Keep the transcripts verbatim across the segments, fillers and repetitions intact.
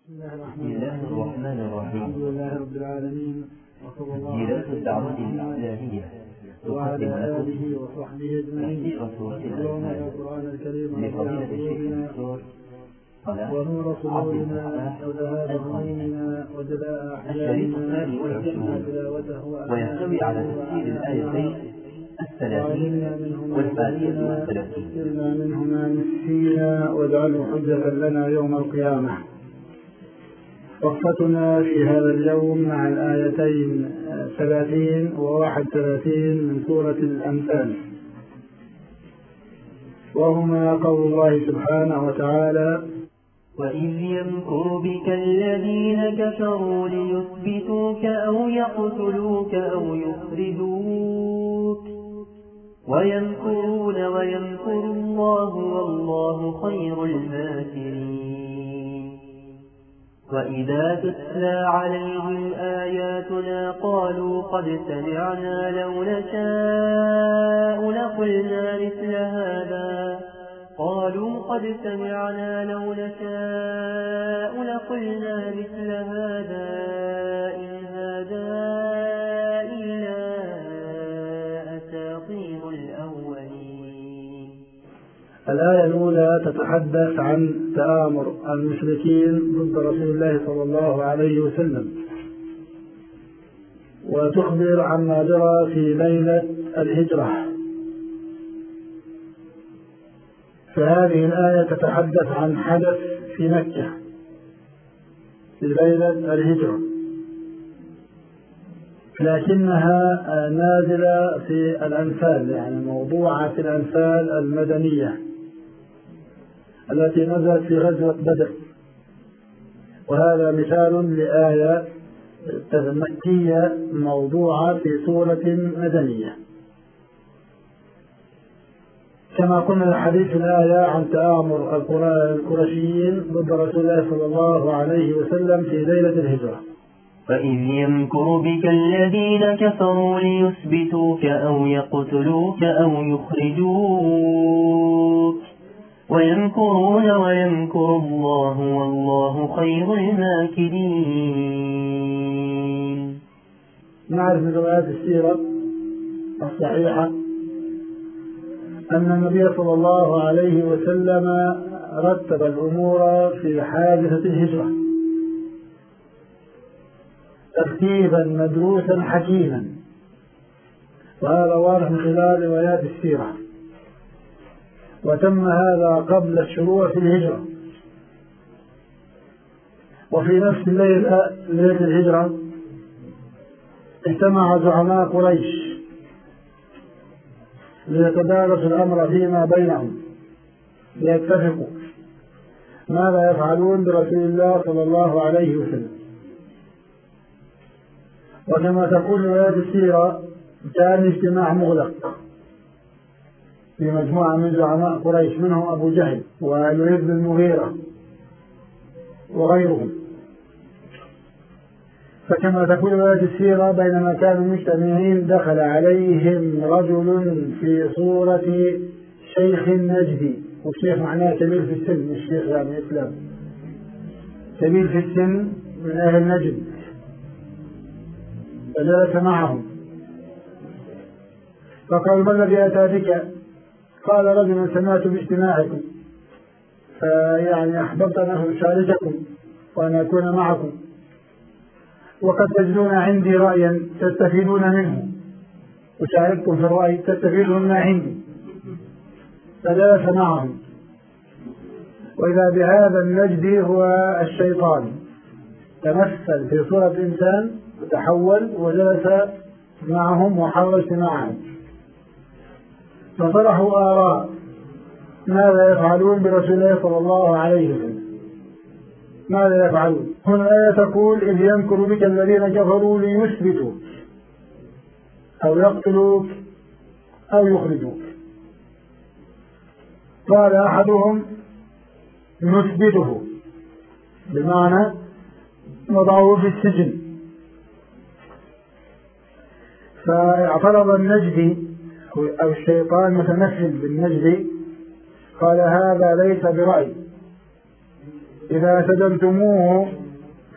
بسم الله الرحمن الرحيم. الحمد لله رب العالمين، وصلى الله تسجيلات الدعوة الإسلامية وعلى آله وصحبه أجمعين. اللهم يا القرآن الكريم لفضيلة الشيخ الدكتور ونور صدورنا وذهاب همومنا وجلاء الشريط أحزاننا الثاني والعشرون، تلاوته ويحتوي على تفسير الآيتين الثلاثين والثانية والثلاثين. سرنا منهما نسينا واجعله حجة لنا يوم القيامة. وقفتنا في هذا اليوم مع الآيتين ثلاثين وواحد ثلاثين من سورة الأنفال، وهما قول الله سبحانه وتعالى: وإذ يمكر بك الذين كفروا ليثبتوك أو يقتلوك أو يخرجوك ويمكرون ويمكر الله والله خير الماكرين. وإذا تتلى عليهم آياتنا قالوا قد سمعنا لو نشاء لقلنا مثل هذا قالوا قد سمعنا لو نشاء لقلنا مثل هذا إن هذا إلا أساطير الأولين. الآية الأولى تتحدث عن تآمر المشركين ضد رسول الله صلى الله عليه وسلم، وتخبر عما جرى في ليلة الهجرة. فهذه الآية تتحدث عن حدث في مكة في ليلة الهجرة، لكنها نازلة في الأنفال، يعني موضوعة في الأنفال المدنية التي نزلت في غزوة بدر. وهذا مثال لآية مكية موضوعة في سورة مدنية. كما قلنا الحديث الآية عن تآمر القرشيين ضد رسول الله صلى الله عليه وسلم في ليلة الهجرة. فإذ يمكر بك الذين كفروا ليثبتوك أو يقتلوك أو يخرجوك ويمكرون ويمكر الله والله خير الماكرين. نعرف من روايات السيرة الصحيحة أن النبي صلى الله عليه وسلم رتب الأمور في حادثة الهجرة ترتيبا مدروسا حكيما، وهذا واضح من خلال روايات السيرة. وتم هذا قبل الشروع في الهجرة. وفي نفس الليلة ليلة الهجرة اجتمع زعماء قريش ليتدارسوا الأمر فيما بينهم، ليتفقوا ماذا يفعلون برسول الله صلى الله عليه وسلم. وكما تقول روايات السيرة كان اجتماع مغلق في مجموعة من زعماء قريش، منهم أبو جهل والوليد بن المغيرة وغيرهم. فكما تقول روايات السيرة بينما كانوا مجتمعين دخل عليهم رجل في صورة شيخ نجدي، والشيخ معناه كبير في السن، الشيخ يعني إسلام كبير في السن من أهل نجد، فجلس معهم. فقال: ما الذي أتى بك؟ قال: رجل سمعت باجتماعكم فيعني أحببت أن أشارككم وأن أكون معكم، وقد تجدون عندي رأيا تستفيدون منه، أشارككم في الرأي تستفيدون ما عندي. فجلس معهم، وإذا بهذا النجدي هو الشيطان تمثل في صورة إنسان وتحول وجلس معهم وحاول اجتماعهم. فطرحوا آراء ماذا يفعلون برسول الله صلى الله عليه وسلم، ماذا يفعلون. هنا الآية تقول: إذ يمكر بك الذين كفروا ليثبتوك أو يقتلوك أو يخرجوك. قال أحدهم: نثبته، بمعنى نضعه في السجن. فاعترض النجدي أو الشيطان متمثل بالنجدي، قال: هذا ليس برأي، إذا سجنتموه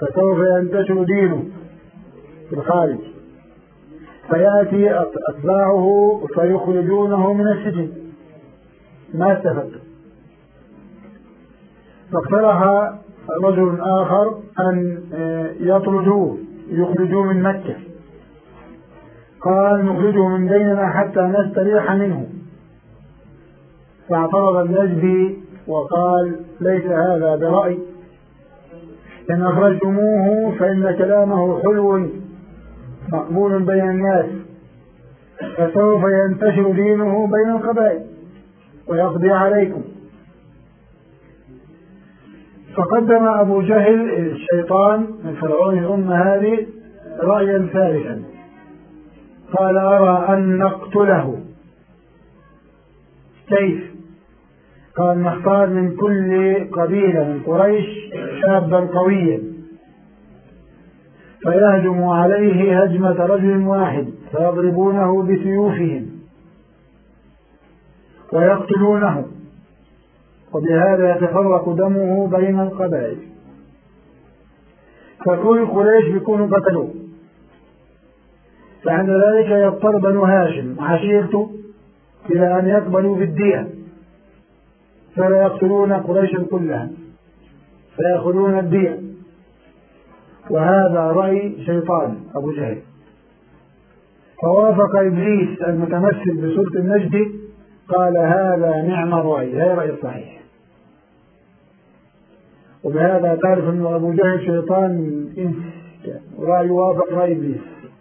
فسوف ينتشر دينه في الخارج، فيأتي أتباعه فيخرجونه من السجن، ما استفد. فاقترح رجل آخر أن يطردوه يخرجوه من مكة، قال نخرجه من بيننا حتى نستريح منه. فاعترض النجدي وقال ليس هذا برأي، إن أخرجتموه فإن كلامه حلو مقبول بين الناس، فسوف ينتشر دينه بين القبائل ويقضي عليكم. فقدم أبو جهل الشيطان من فرعون الأمة هذه رأيا ثالثا، قال أرى أن نقتله. كيف؟ قال نختار من كل قبيلة من قريش شابا قويا فيهجم عليه هجمة رجل واحد فيضربونه بسيوفهم ويقتلونه، وبهذا يتفرق دمه بين القبائل، فكل قريش بيكونوا قتلوه. فعند ذلك يضطر بنو هاشم عشيرته إلى أن يقبلوا بالدية، فلا يقتلون قريشا كلها فيأخذون الدية. وهذا رأي شيطان أبو جهل. فوافق إبليس المتمثل بسورة النجد، قال هذا نعم الرأي، هذا رأي صحيح. وبهذا تعرف أن أبو جهل شيطان إنس، رأي وافق رأي إبليس.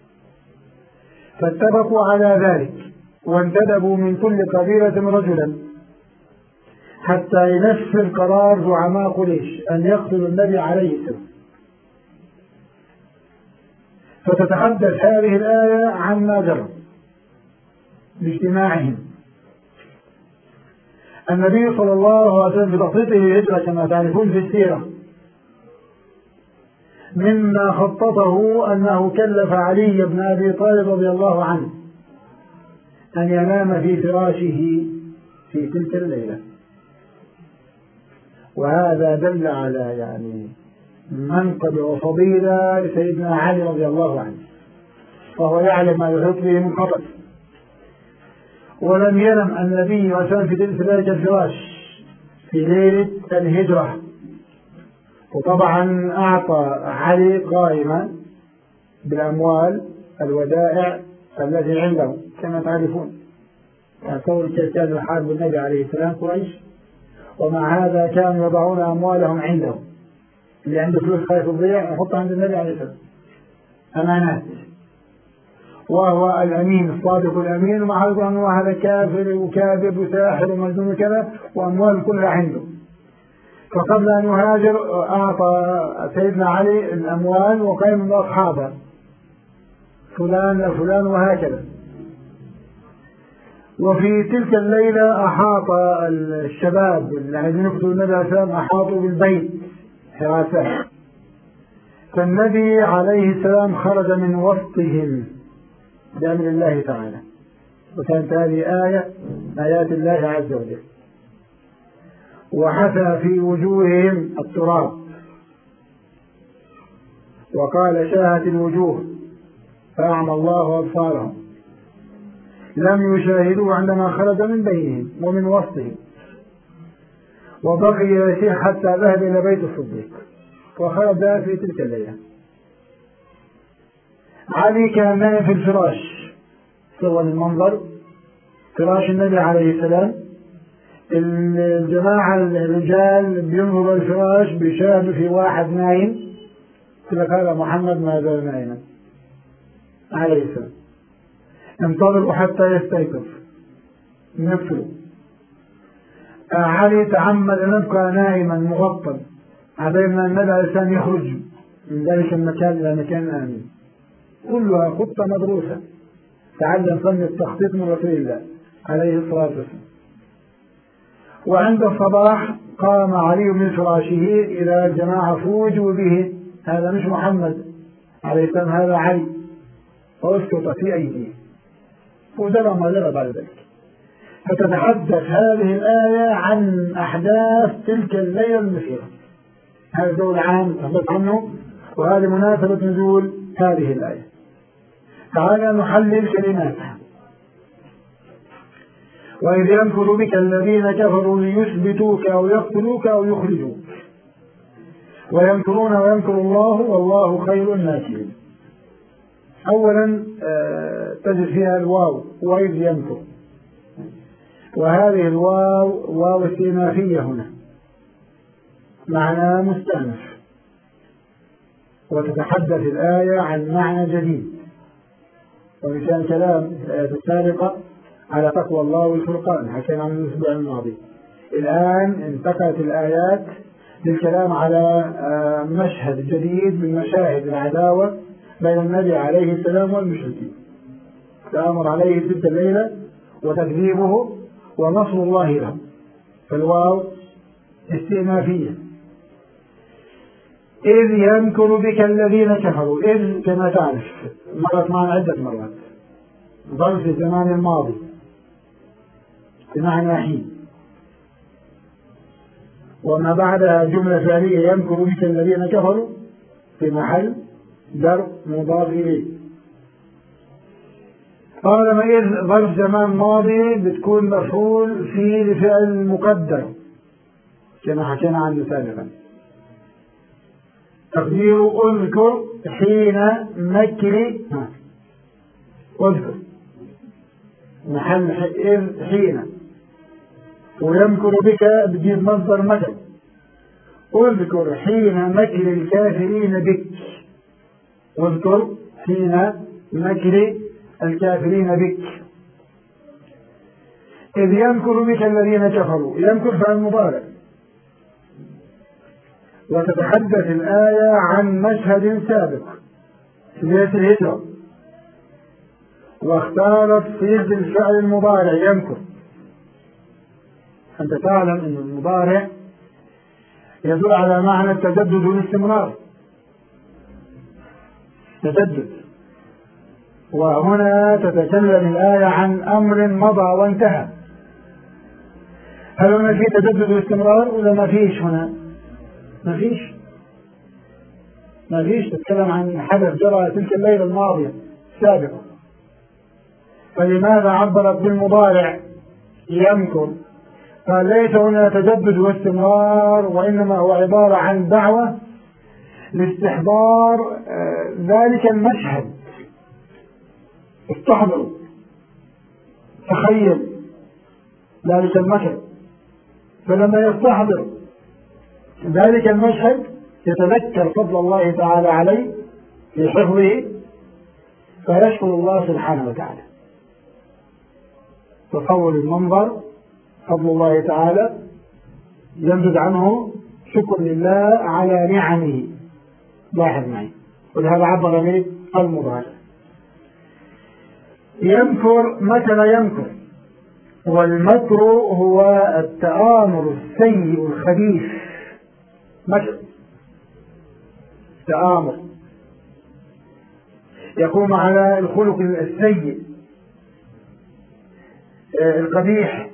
فاتفقوا على ذلك وانتدبوا من كل قبيلة رجلا حتى ينفذ قرار زعماء قريش أن يقتلوا النبي عليه السلام. فتتحدث هذه الآية عن ما جرى باجتماعهم. النبي صلى الله عليه وسلم في تخطيطه الهجرة كما تعرفون في السيرة، مما خططه أنه كلف علي بن أبي طالب رضي الله عنه أن ينام في فراشه في تلك الليلة، وهذا دل على يعني منقب وفضيلة لسيدنا علي رضي الله عنه، فهو يعلم ما يحيط به من خطر. ولم ينم النبي وسلم في ذلك الفراش في ليلة الهجرة، وطبعا أعطى علي قائمة بالأموال الودائع التي عنده كما تعرفون، تصور كيف كان الحال بالنبي عليه السلام قريش، ومع هذا كانوا يضعون أموالهم عنده، اللي عنده فلوس خايف تضيع يحطها عند النبي عليه السلام أمانات، وهو الأمين الصادق الأمين، ومع ذلك أنه هذا كافر وكاذب وساحر ومجنون كذا وأموال كلها عنده. فقبل أن يهاجر أعطى سيدنا علي الأموال وقال من أصحابه فلان فلان وهكذا. وفي تلك الليلة أحاط الشباب الذين يقتلوا النبي عليه السلام أحاطوا بالبيت حراسة، فالنبي عليه السلام خرج من وسطهم بأمر الله تعالى، وكانت هذه آية آيات الله عز وجل. وحثى في وجوههم التراب وقال شاهت الوجوه فأعمى الله أبصارهم، لم يشاهدوا عندما خرج من بينهم ومن وسطهم. وبقي يسير حتى ذهب إلى بيت الصديق وخرج في تلك الليلة. علي كان نائم في الفراش، سوى المنظر فراش النبي عليه السلام، الجماعة الرجال بينظروا الفراش بيشاهدوا في واحد نايم، قال هذا محمد ما زال نائما عليه السلام، انتظروا حتى يستيقظ نفسه. علي تعمد أن يبقى نائما مغطى حتى أن النبي عليه السلام يخرج من ذلك المكان إلى مكان آمن. كلها خطة مدروسة، تعلم فن التخطيط من رسول الله عليه الصلاة والسلام. وعند الصباح قام علي من فراشه إلى الجماعة فوجوا به، هذا مش محمد عليه السلام هذا علي، فأسقط في أيديه ودرى ما درى بعد ذلك. فتتحدث هذه الآية عن أحداث تلك الليلة المثيرة. هذا الجو العام تحدث عنه وهذه مناسبة نزول هذه الآية. تعالى نحلل كلماتها. وإذ يمكر بك الذين كفروا ليثبتوك أو يقتلوك أو يخرجوك ويمكرون ويمكر الله والله خير الماكرين. أولا تجد فيها الواو وإذ يمكر، وهذه الواو واو استئنافية هنا معنى مستأنف، وتتحدث الآية عن معنى جديد. ومثال كلام الآية السابقة على تقوى الله والفرقان حكينا عن الأسبوع الماضي. الآن انتقلت الآيات للكلام على مشهد جديد من مشاهد العداوة بين النبي عليه السلام والمشركين، الأمر عليه ضد الليلة وتكذيبه ونصر الله له. فالواو استئنافية. إذ يمكر بك الذين كفروا، إذ كما تعرف مرت معنا عدة مرات، ظل في الزمان الماضي بمعنى حين، وما بعدها جملة فعلية يمكر بك الذين كفروا في محل جر مضاف إليه. طالما إذ ظرف زمان ماضي بتكون مفعول فيه لفعل مقدر كما حكينا عنه سابقا. تقدير اذكر حين مكر، اذكر محل إذ حين، ويمكر بك بجيب مصدر مكر. اذكر حين مكر الكافرين بك، اذكر حين مكر الكافرين بك. إذ يمكر بك الذين كفروا، يمكر فعل مضارع، وتتحدث الآية عن مشهد سابق في ليلة الهجرة، واختارت صيغة الفعل المضارع يمكر. أنت تعلم أن المضارع يدل على معنى التجدد والاستمرار، تجدد. وهنا تتكلم الآية عن أمر مضى وانتهى. هل هنا في تجدد واستمرار ولا ما فيش؟ هنا ما فيش ما فيش تتكلم عن حدث جرى تلك الليلة الماضية السابقة. فلماذا عبرت بالمضارع يمكر؟ قال ليس هنا تجدد واستمرار، وإنما هو عبارة عن دعوة لاستحضار ذلك المشهد. استحضروا، تخيل ذلك المشهد، فلما يستحضر ذلك المشهد يتذكر فضل الله تعالى عليه في حفظه فيشكر الله سبحانه وتعالى. تصور المنظر، فضل الله تعالى ينتج عنه شكر لله على نعمه. لاحظ معي، ولهذا عبر به المضارع. يمكر، مكر يمكر، والمكر هو التآمر السيء الخبيث. مكر تآمر يقوم على الخلق السيء القبيح،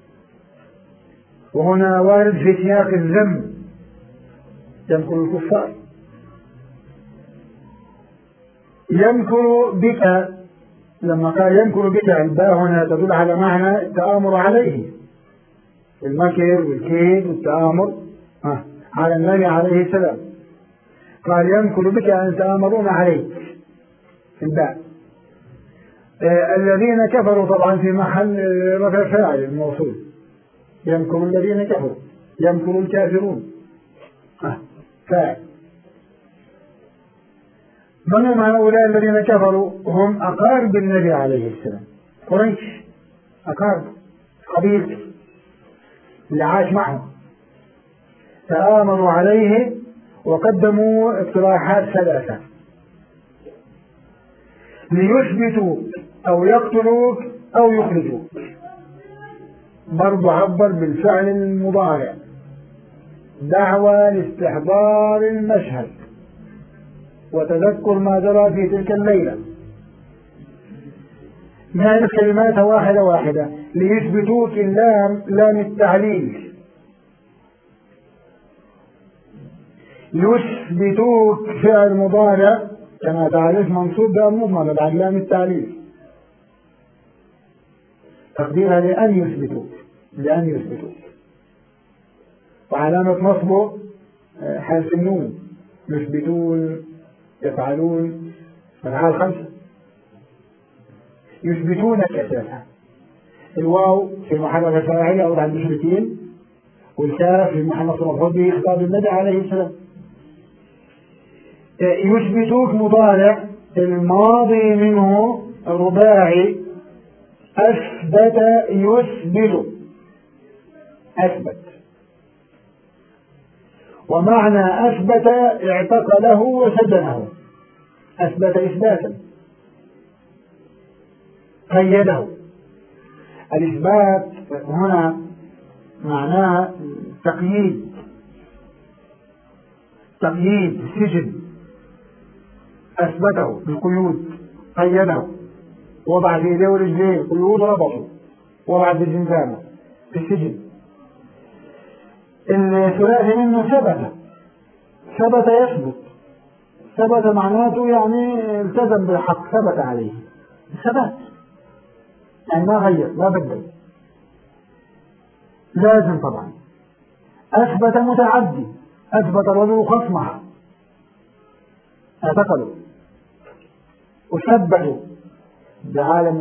وهنا وارد في سياق الذم. يمكر الكفار. يمكر بك، لما قال يمكر بك الباء هنا تدل على معنى التآمر عليه، المكر والكيد والتآمر على النبي عليه السلام. قال يمكر بك أن تآمرون عليك الباء. آه الذين كفروا طبعا في محل رفع فاعل الموصول، يمكر الذين كفروا، يمكر الكافرون آه فاعل. من هم هؤلاء الذين كفروا؟ هم أقارب النبي عليه السلام، قريش، أقارب قبيلته اللي عاش معهم. تآمروا عليه وقدموا اقتراحات ثلاثة: ليثبتوك أو يقتلوك أو يخرجوك. برضو عبر بالفعل المضارع، دعوة لاستحضار المشهد وتذكر ما جرى في تلك الليلة. نعرف كلمات واحدة واحدة. ليثبتوك اللام لام التعليل، يثبتوك فعل مضارع كما تعرف منصوب بمضمر بعد لام التعليل، تقديرها لأن يثبتوك، لأن يثبتوك، وعلامة نصبه حرف النون، يثبتون، يفعلون، أفعال خمسة. يثبتونك أساسا، الواو في محل فاعل أو عند المشركين، والكاف في محل مفعول به خطاب النبي عليه السلام. يثبتوك مضارع الماضي منه رباعي، أثبت يثبت، أثبت، ومعنى أثبت اعتقله وسجنه، أثبت إثباتا، قيده. الإثبات هنا معناها تقييد، تقييد السجن، أثبته بالقيود، قيده، وضع في يديه ورجليه قيود ربطه، وضع في الزنزانة في السجن. الثلاثي منه ثبت، ثبت يثبت، ثبت معناته يعني التزم بالحق، ثبت عليه ثبات، يعني ما غير ما بدل، لازم طبعا. أثبت متعدي، أثبت الرجل خصمه، اعتقلوا وثبتوا بعالم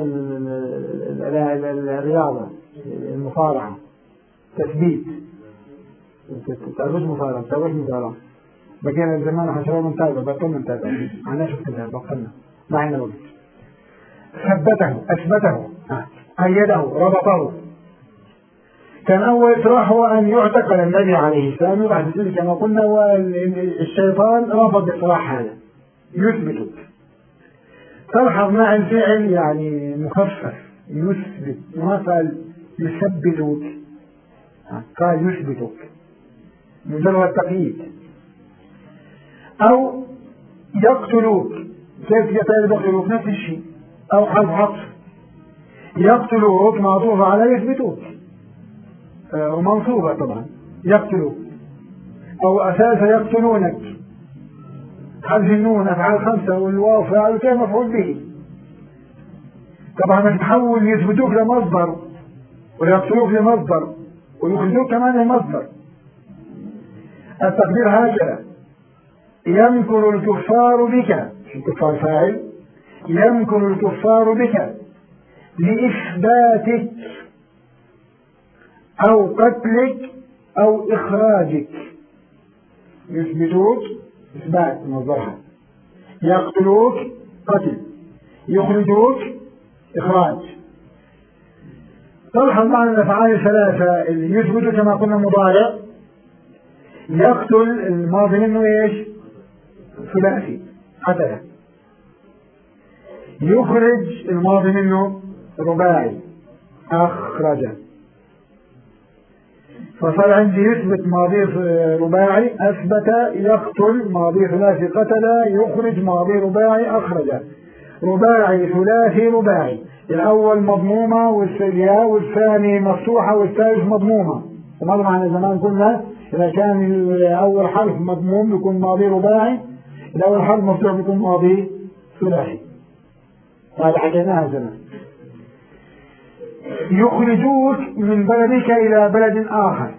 الرياضة المصارعة، تثبيت، تعرفش مصارعة، تعرفش مصارعة، بقينا زمان حشرون نتابع، بطلنا نتابع، معنا شفت كذا، بطلنا ما عندنا وقت. ثبته، أثبته، قيده، ربطه. كان أول إصلاح هو أن يعتقل النبي عليه السلام، وبعد ذلك كما قلنا والشيطان رفض إصلاح هذا، يثبت. تلحظ مع الفعل يعني مخفف، يثبت، ما قال يثبتك، قال يثبتك، مجرد تقييد. أو يقتلوك، كيف يقتلوك؟ نفس الشيء، أو حرف عطف، يقتلوك معطوف على يثبتوك، آه ومنصوبة طبعا، يقتلوك، أو أساس يقتلونك، حذف النون أفعال خمسة والواو فاعل كيف مفعول به. طبعا تحول يثبتوك لمصدر، ويقتلوك لمصدر، ويخرجوك كمان لمصدر. التقدير هكذا: يمكر الكفار بك، الكفار فاعل، يمكر الكفار بك لإثباتك أو قتلك أو إخراجك. يثبتوك إثبات مصدرها، يقتلوك قتل، يخرجوك إخراج. تلحظ معنا الأفعال الثلاثة اللي يثبت كما قلنا مضارع، يقتل الماضي منه ايش؟ ثلاثي، قتل. يخرج الماضي منه رباعي، أخرج. فصار عندي يثبت ماضي رباعي، أثبت، يقتل ماضي ثلاثي، قتل، يخرج ماضي رباعي، أخرج. رباعي ثلاثي رباعي، الأول مضمومة والثانية والثاني مفتوحة والثالث مضمومة. وماذا معنى زمان قلنا إذا كان الأول حرف مضموم يكون ماضي رباعي، الأول حرف مفتوح يكون ماضي ثلاثي، هذا حكيناها زمان. يخرجوك من بلدك إلى بلد آخر،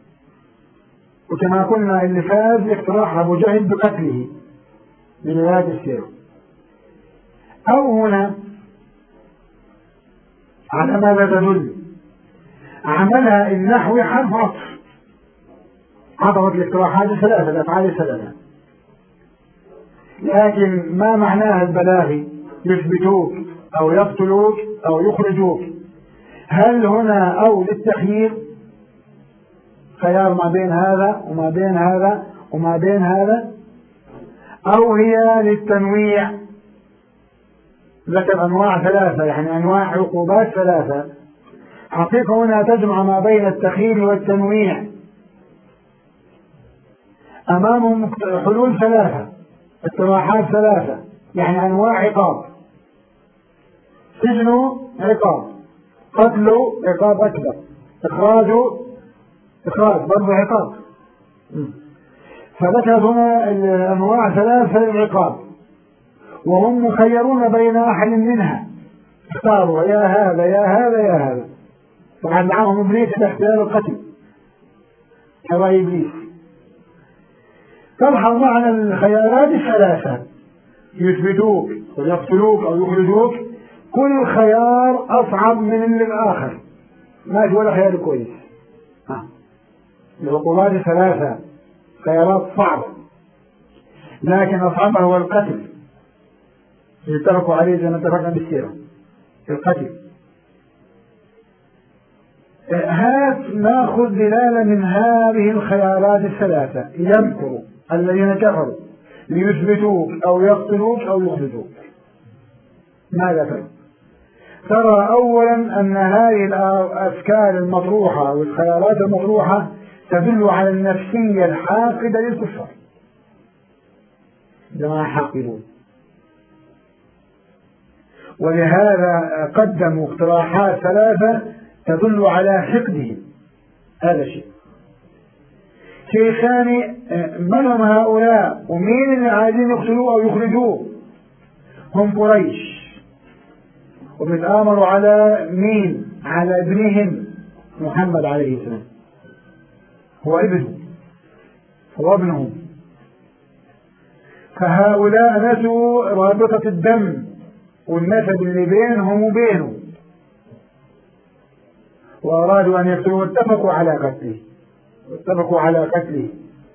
وكما قلنا اللي فاز اقتراح أبو جهل بقتله برواية السيرة. أو هنا على ماذا تدل؟ عملها النحو حرف عطف، عطفت الاقتراحات الثلاثة، الأفعال الثلاثة، لكن ما معناها البلاغي؟ يثبتوك أو يقتلوك أو يخرجوك. هل هنا أو للتخيير، خيار ما بين هذا وما بين هذا وما بين هذا، أو هي للتنويع؟ ذكر أنواع ثلاثة، يعني أنواع عقوبات ثلاثة. حقيقة هنا تجمع ما بين التخيير والتنويع، أمامهم حلول ثلاثة، اقتراحات ثلاثة، يعني أنواع عقاب. سجن عقاب، قتل عقاب أكبر، إخراج إخراج برضه عقاب. فذكرت هنا الأنواع ثلاثة للعقاب، وهم مخيرون بين أحد منها، اختاروا يا هذا يا هذا يا هذا. طبعا معهم إبليس باختيار القتل كرأي إبليس. تلحظ معنا الخيارات الثلاثة، يثبتوك ويقتلوك أو يخرجوك، كل خيار أصعب من الآخر، ما في ولا خيار كويس. العقوبات الثلاثة خيارات صعبة، لكن أصعبها هو القتل، اتفقوا عليه زي ما اتفقنا بالسيرة، القتل. هات ناخذ دلالة من هذه الخيارات الثلاثة. يمكر الذين كفروا ليثبتوك أو يقتلوك أو يخرجوك، ماذا ترى؟ ترى أولا أن هذه الأفكار المطروحة والخيارات المطروحة تدل على النفسية الحاقدة للكفار، جماعة حاقدون، ولهذا قدموا اقتراحات ثلاثة تدل على حقدهم. هذا شيء. شيء ثاني، من هم هؤلاء ومين اللي عايزين يقتلوه أو يخرجوه؟ هم قريش، وبيتآمروا على مين؟ على ابنهم محمد عليه السلام، هو ابنه، هو ابنهم. فهؤلاء نسوا رابطة الدم والنسب اللي بينهم وبينه، وأرادوا أن يقتلوه واتفقوا على قتله واتفقوا على قتله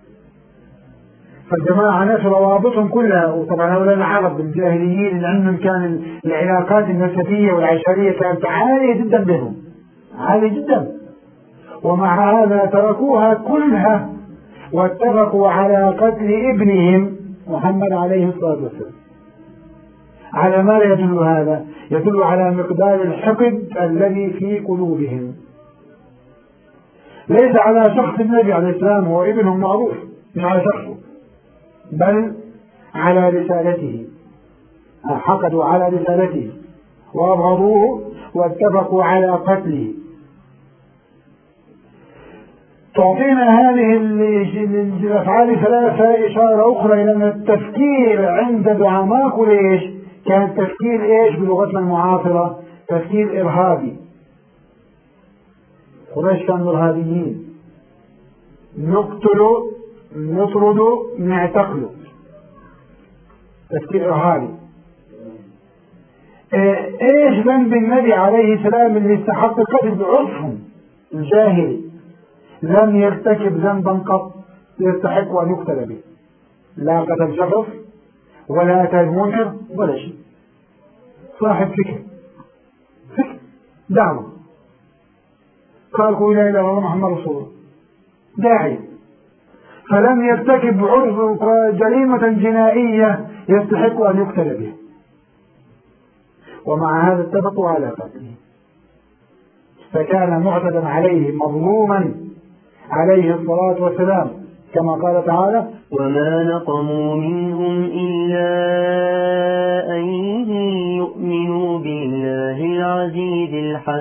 فالجماعة نسوا روابطهم كلها. وطبعا هؤلاء العرب الجاهليين اللي عندهم كان العلاقات النسبية والعشرية كانت عالية جدا بينهم، عالية جدا، ومع هذا تركوها كلها واتفقوا على قتل ابنهم محمد عليه الصلاة والسلام. على ماذا يدل هذا؟ يدل على مقدار الحقد الذي في قلوبهم، ليس على شخص النبي عليه السلام، هو ابنهم معروف، مش على شخصه، بل على رسالته، حقدوا على رسالته وأبغضوه واتفقوا على قتله. تعطينا هذه الأفعال الثلاثة إشارة أخرى إلى أن التفكير عند دعماء قريش كان تفكير إيش بلغتنا المعاصرة؟ تفكير إرهابي. قريش كانوا إرهابيين، نقتلوا نطردوا نعتقلوا، تفكير إرهابي. إيش ذنب النبي عليه السلام اللي استحق القتل بعرفهم الجاهلي؟ لم يرتكب ذنبا قط يستحق أن يقتل به، لا قتل شخص ولا أتى المنكر ولا شيء، صاحب فكر فكر دعوة، قال قولوا لا إله إلا الله محمد رسول الله، داعي، فلم يرتكب عرف جريمة جنائية يستحق أن يقتل به، ومع هذا اتفقوا على قتله، فكان معتدا عليه مظلوما عليه الصلاة والسلام، كما قال تعالى: وما نقموا منهم إلا أن يؤمنوا بالله العزيز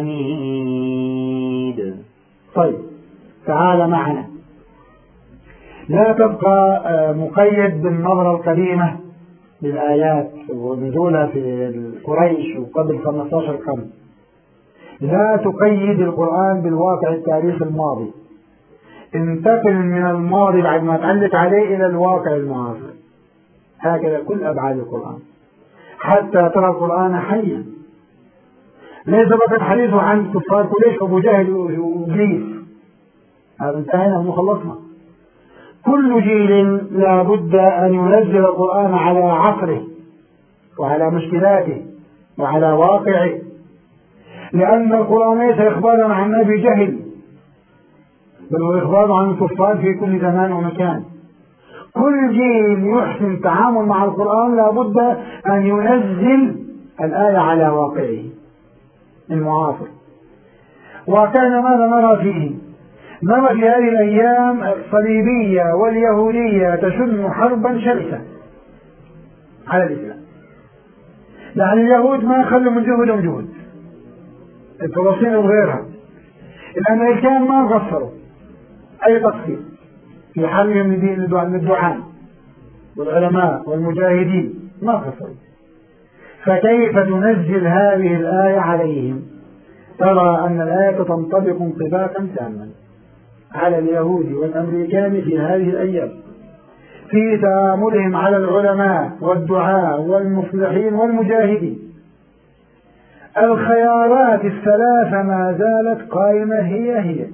الحميد. طيب تعال معنا، لا تبقى مقيد بالنظرة القديمة للآيات ونزولها في قريش وقبل خمسة عشر قرن، لا تقيد القرآن بالواقع التاريخي الماضي، انتقل من الماضي بعد ما تعلق عليه إلى الواقع المعاصر، هكذا كل أبعاد القرآن حتى ترى القرآن حيا، ليس فقط حديثه عن كفار قريش وأبو جهل وإبليس، هذا انتهينا وخلصنا. كل جيل لا بد أن ينزل القرآن على عصره وعلى مشكلاته وعلى واقعه، لأن القرآن ليس إخبارا عن أبي جهل، بل هو إخبار عن الكفار في كل زمان ومكان. كل جيل يحسن التعامل مع القرآن لا بد أن ينزل الآية على واقعه المعاصر. وكان ماذا نرى فيه؟ نرى في هذه الأيام الصليبية واليهودية تشن حربا شرسة على الإسلام، يعني اليهود ما خلوا من جهدهم جهد، الفلسطين وغيرها، الأمريكان ما قصروا أي تقصير في حربهم للدعاء والعلماء والمجاهدين ما قصروا. فكيف تنزل هذه الآية عليهم؟ ترى أن الآية تنطبق انطباقا تاما على اليهود والأمريكان في هذه الأيام في تآملهم على العلماء والدعاء والمصلحين والمجاهدين. الخيارات الثلاثة ما زالت قائمة هي هي،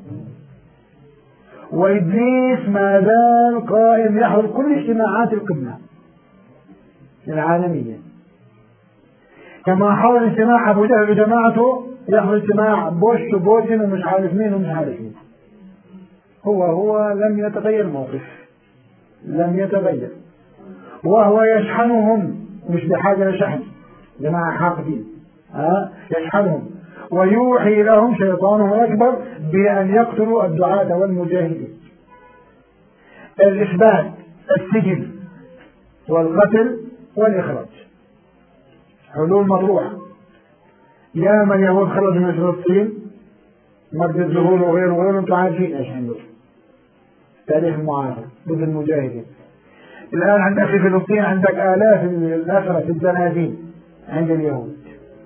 وإبليس ما زال قائم يحضر كل اجتماعات القمة العالمية، كما حضر اجتماع أبو جهل وجماعته يحضر اجتماع بوش وبوتين ومش عارف مين ومش عارف مين. هو هو لم يتغير موقف، لم يتغير، وهو يشحنهم مش بحاجة لشحن جماعة حاقدين، ها يشحنهم ويوحي لهم شيطانهم الأكبر بأن يقتلوا الدعاة والمجاهدين. الإثبات السجن والقتل والإخراج حلول مطروحة. يا من اليهود خرجوا من فلسطين مرض الظهور وغيره وغيره، انتم عارفين ايش عندهم تاريخ المعارضة ضد المجاهدين. الآن عندك في فلسطين عندك آلاف الأسرى في الزنازين عند اليهود،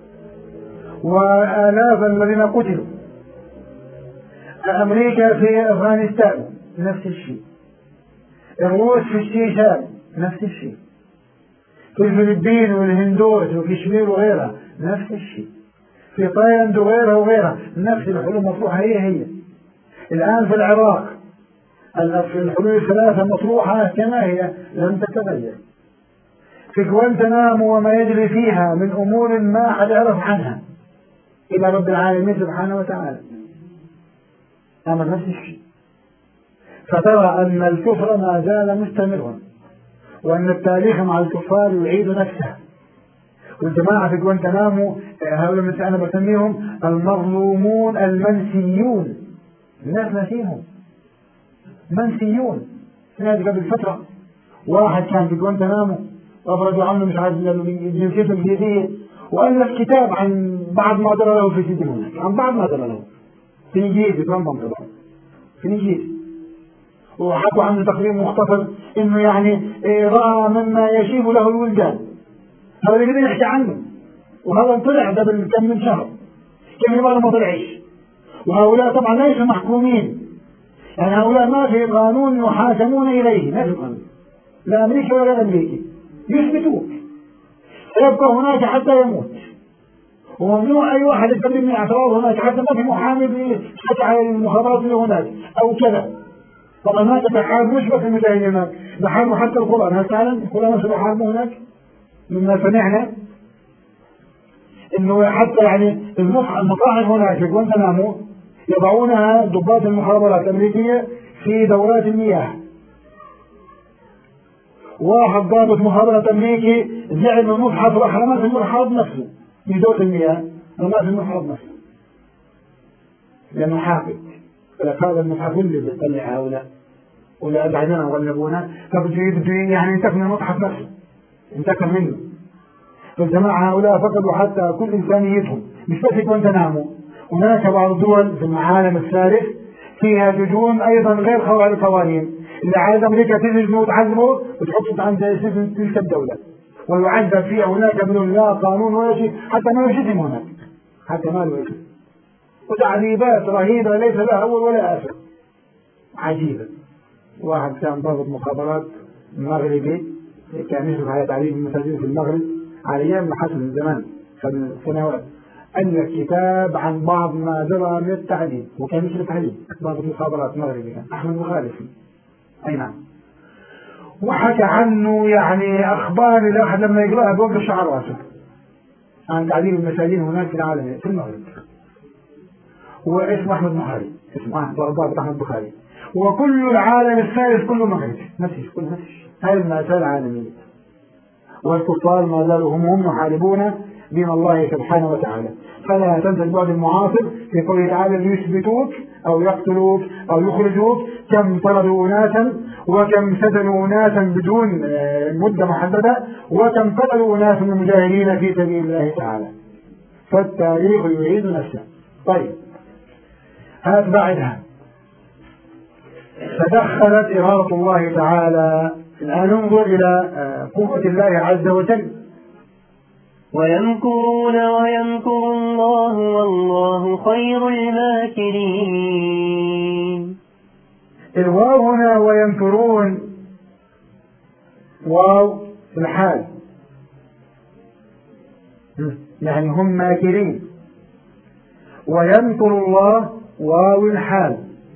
وآلاف الذين قتلوا. أمريكا في أفغانستان نفس الشيء، الروس في الشيشان نفس الشيء، في الفلبين والهندوس وكشمير وغيرها نفس الشيء، في تايلاند وغيرها وغيرها نفس الحلول مطروحة هي هي. الآن في العراق الحلول الثلاثة مطروحة كما هي لم تتغير. في غوانتنامو وما يجري فيها من أمور ما حد يعرف عنها إلى رب العالمين سبحانه وتعالى أمر نفس الشيء. فترى أن الكفر ما زال مستمرا، وأن التاريخ مع الكفار يعيد نفسه. والجماعة في غوانتنامو هؤلاء من أنا بسميهم المظلومون المنسيون، الناس ناسيهم منسيون. سمعت قبل فترة واحد كان في غوانتنامو أخرجوا عنه مش عارف جنسيته الجديدية، وألف كتاب عن بعض ما درى له في السجن هناك، عن بعض ما درى له في إنجليزي طبعا طبعا في إنجليزي، وحكوا عنه تقرير مختصر إنه يعني رأى مما يشيب له الولدان. هذا اللي بدنا نحكي عنه، وهذا طلع قبل كم من شهر، كم مرة ما طلعش. وهؤلاء طبعا ليسوا محكومين، يعني هؤلاء ما في قانون يحاكمون إليه، ما في قانون لا أمريكي ولا أمريكي يثبتوك، يبقى هناك حتى يموت، وممنوع أي واحد يقدم من اعتراض هناك حتى ما في محامي بيحكي على المخابرات اللي هناك أو كذا. طبعا هناك بحارب مش بس المجاهدين هناك، بحاربوا حتى القرآن. هل فعلا القرآن مش بحاربوا هناك؟ مما سمعنا إنه حتى يعني المطاعم هناك في غوانتنامو يضعونها ضباط المخابرات الأمريكية في دورات المياه. واحد ضابط مخابرة أمريكي زعل من المصحف راح رمى في المصحف نفسه في دورة المياه، رمى في المصحف نفسه لأنه حافظ. هذا المصحف اللي بيطلع هؤلاء ولا أبعدنا وغلبونا، فبده يعني ينتقل من المصحف نفسه، ينتقل منه. فالجماعة هؤلاء فقدوا حتى كل إنسانيتهم، مش بس غوانتنامو. هناك بعض الدول في العالم الثالث فيها سجون أيضا غير خاضعة للقوانين، اللي عايز أمريكا تسجنه وتعذبه وتحطه عند سجن تلك الدولة ويعذب فيها هناك بدون لا قانون ولا شيء، حتى ما له اسم هناك، حتى ما له اسم، وتعذيبات رهيبة ليس لها أول ولا آخر، عجيبة. واحد كان ضابط مخابرات مغربي كان يشرف على تعليم المساجين في المغرب على أيام حسن زمان قبل سنوات، ألف كتاب عن بعض ما جرى من التعليم، وكان يشرف عليه ضابط مخابرات مغربي كان أحمد مخالفي. أي نعم. وحكى عنه يعني أخبار الواحد لما يقرأها بوقف شعر راسه عن تعليم المساجين هناك في العالم في المغرب. واسمه أحمد بخاري، اسمه أحمد ضابط أحمد بخاري، وكل العالم الثالث كله مغربي نفس كل نفس هذه المأساة العالمية. والكفار ما زالوا هم هم يحاربون دين الله سبحانه وتعالى. فلا تنسى البعد المعاصر في قوله تعالى ليثبتوك أو يقتلوك أو يخرجوك. كم طردوا أناسا وكم سجنوا أناسا بدون مدة محددة، وكم قتلوا أناسا من المجاهدين في سبيل الله تعالى. فالتاريخ يعيد نفسه. طيب هات بعدها تدخلت إرادة الله تعالى. الآن ننظر إلى قوة الله عز وجل. ويمكرون ويمكر الله والله خير الماكرين. الواو هنا ويمكرون واو في الحال، يعني هم ماكرين. ويمكر الله واو الحال،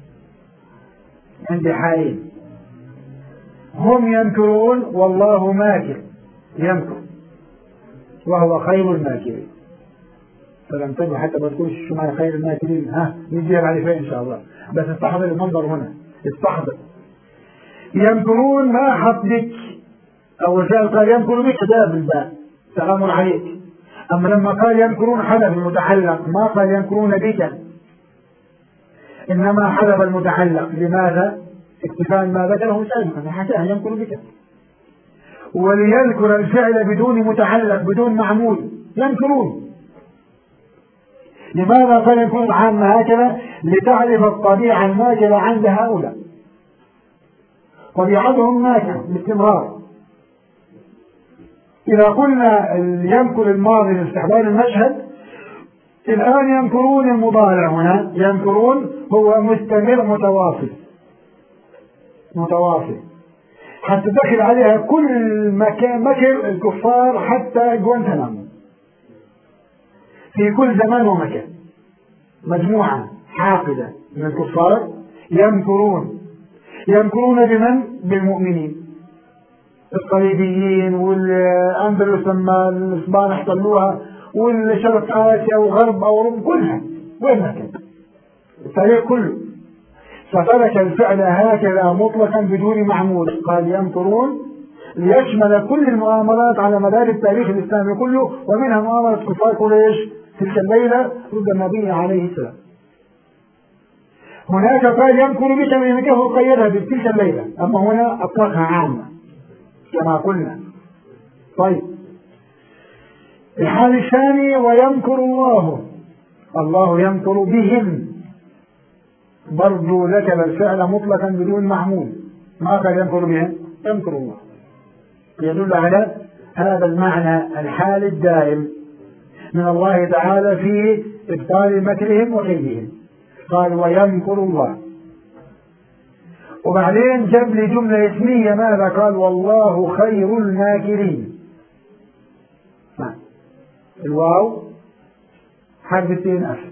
عندي حالين، هم يمكرون والله ماكر يمكر وهو خير الماكرين. فلنتبه حتى ما تقولش شو معنى خير الماكرين، ها نجي بعد شوي ان شاء الله، بس استحضر المنظر هنا، استحضر. يمكرون ما حط بك، اول شيء قال يمكر بك ده بالباء سلام عليك، اما لما قال يمكرون حذف المتعلق، ما قال يمكرون بك، انما حذف المتعلق. لماذا؟ اكتفاء ما ذكره سابقا حتى يمكر بك، وليذكر الفعل بدون متعلق بدون معمول. يمكرون لماذا قال يمكرون عامة هكذا؟ لتعرف الطبيعة الماكرة عند هؤلاء، طبيعتهم ماكرة باستمرار. إذا قلنا يمكر الماضي لاستحضار المشهد، الآن يمكرون المضارع هنا، يمكرون هو مستمر متواصل متواصل حتى دخل عليها كل مكان مكر الكفار حتى جوانتنامو في كل زمان ومكان. مجموعة حاقدة من الكفار يمكرون. يمكرون بمن؟ بالمؤمنين. الصليبيين والأندلس لما الإسبان احتلوها، والشرق آسيا وغرب أوروبا كلها، وين ما كان التاريخ كله. فترك الفعل هكذا مطلقا بدون معمول، قال يمكرون ليشمل كل المؤامرات على مدار التاريخ الإسلامي كله، ومنها مؤامرة كفار قريش تلك الليلة ضد النبي عليه السلام. هناك قال يمكر بك لأنه قيدها بتلك الليلة، أما هنا أطلقها عامة كما قلنا. طيب الحال الثاني ويمكر الله، الله يمكر بهم، برضو ذكر الفعل مطلقا بدون معمول، ما قال يمكر بهم، يمكر الله، يدل على هذا المعنى الحال الدائم من الله تعالى في إبطال مكرهم وكيدهم. قال ويمكر الله، وبعدين جاب لي جملة اسمية ماذا قال؟ والله خير الماكرين. الواو حرف التين أصل،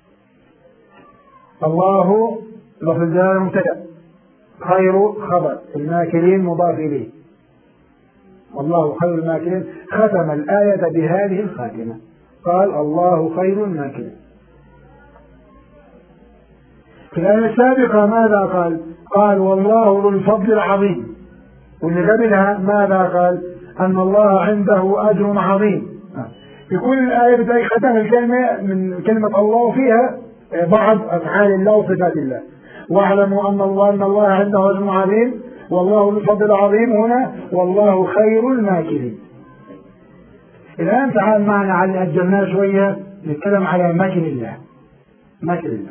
الله لفظ الجلالة مبتدأ، خير خبر، الماكرين مضاف إليه، والله خير الماكرين. ختم الآية بهذه الخاتمة، قال الله خير الماكرين. في الآية السابقة ماذا قال؟ قال والله ذو الفضل العظيم، واللي قبلها ماذا قال؟ أن الله عنده أجر عظيم. في كل الآية بتلاقي ختم الكلمة من كلمة الله فيها بعض أفعال الله وصفات الله. واعلموا أن الله أن الله عنده أجر عظيم، والله ذو الفضل العظيم، هنا والله خير الماكرين. الآن تعال معنا على أجلناه شوية نتكلم على مكر الله. مكر الله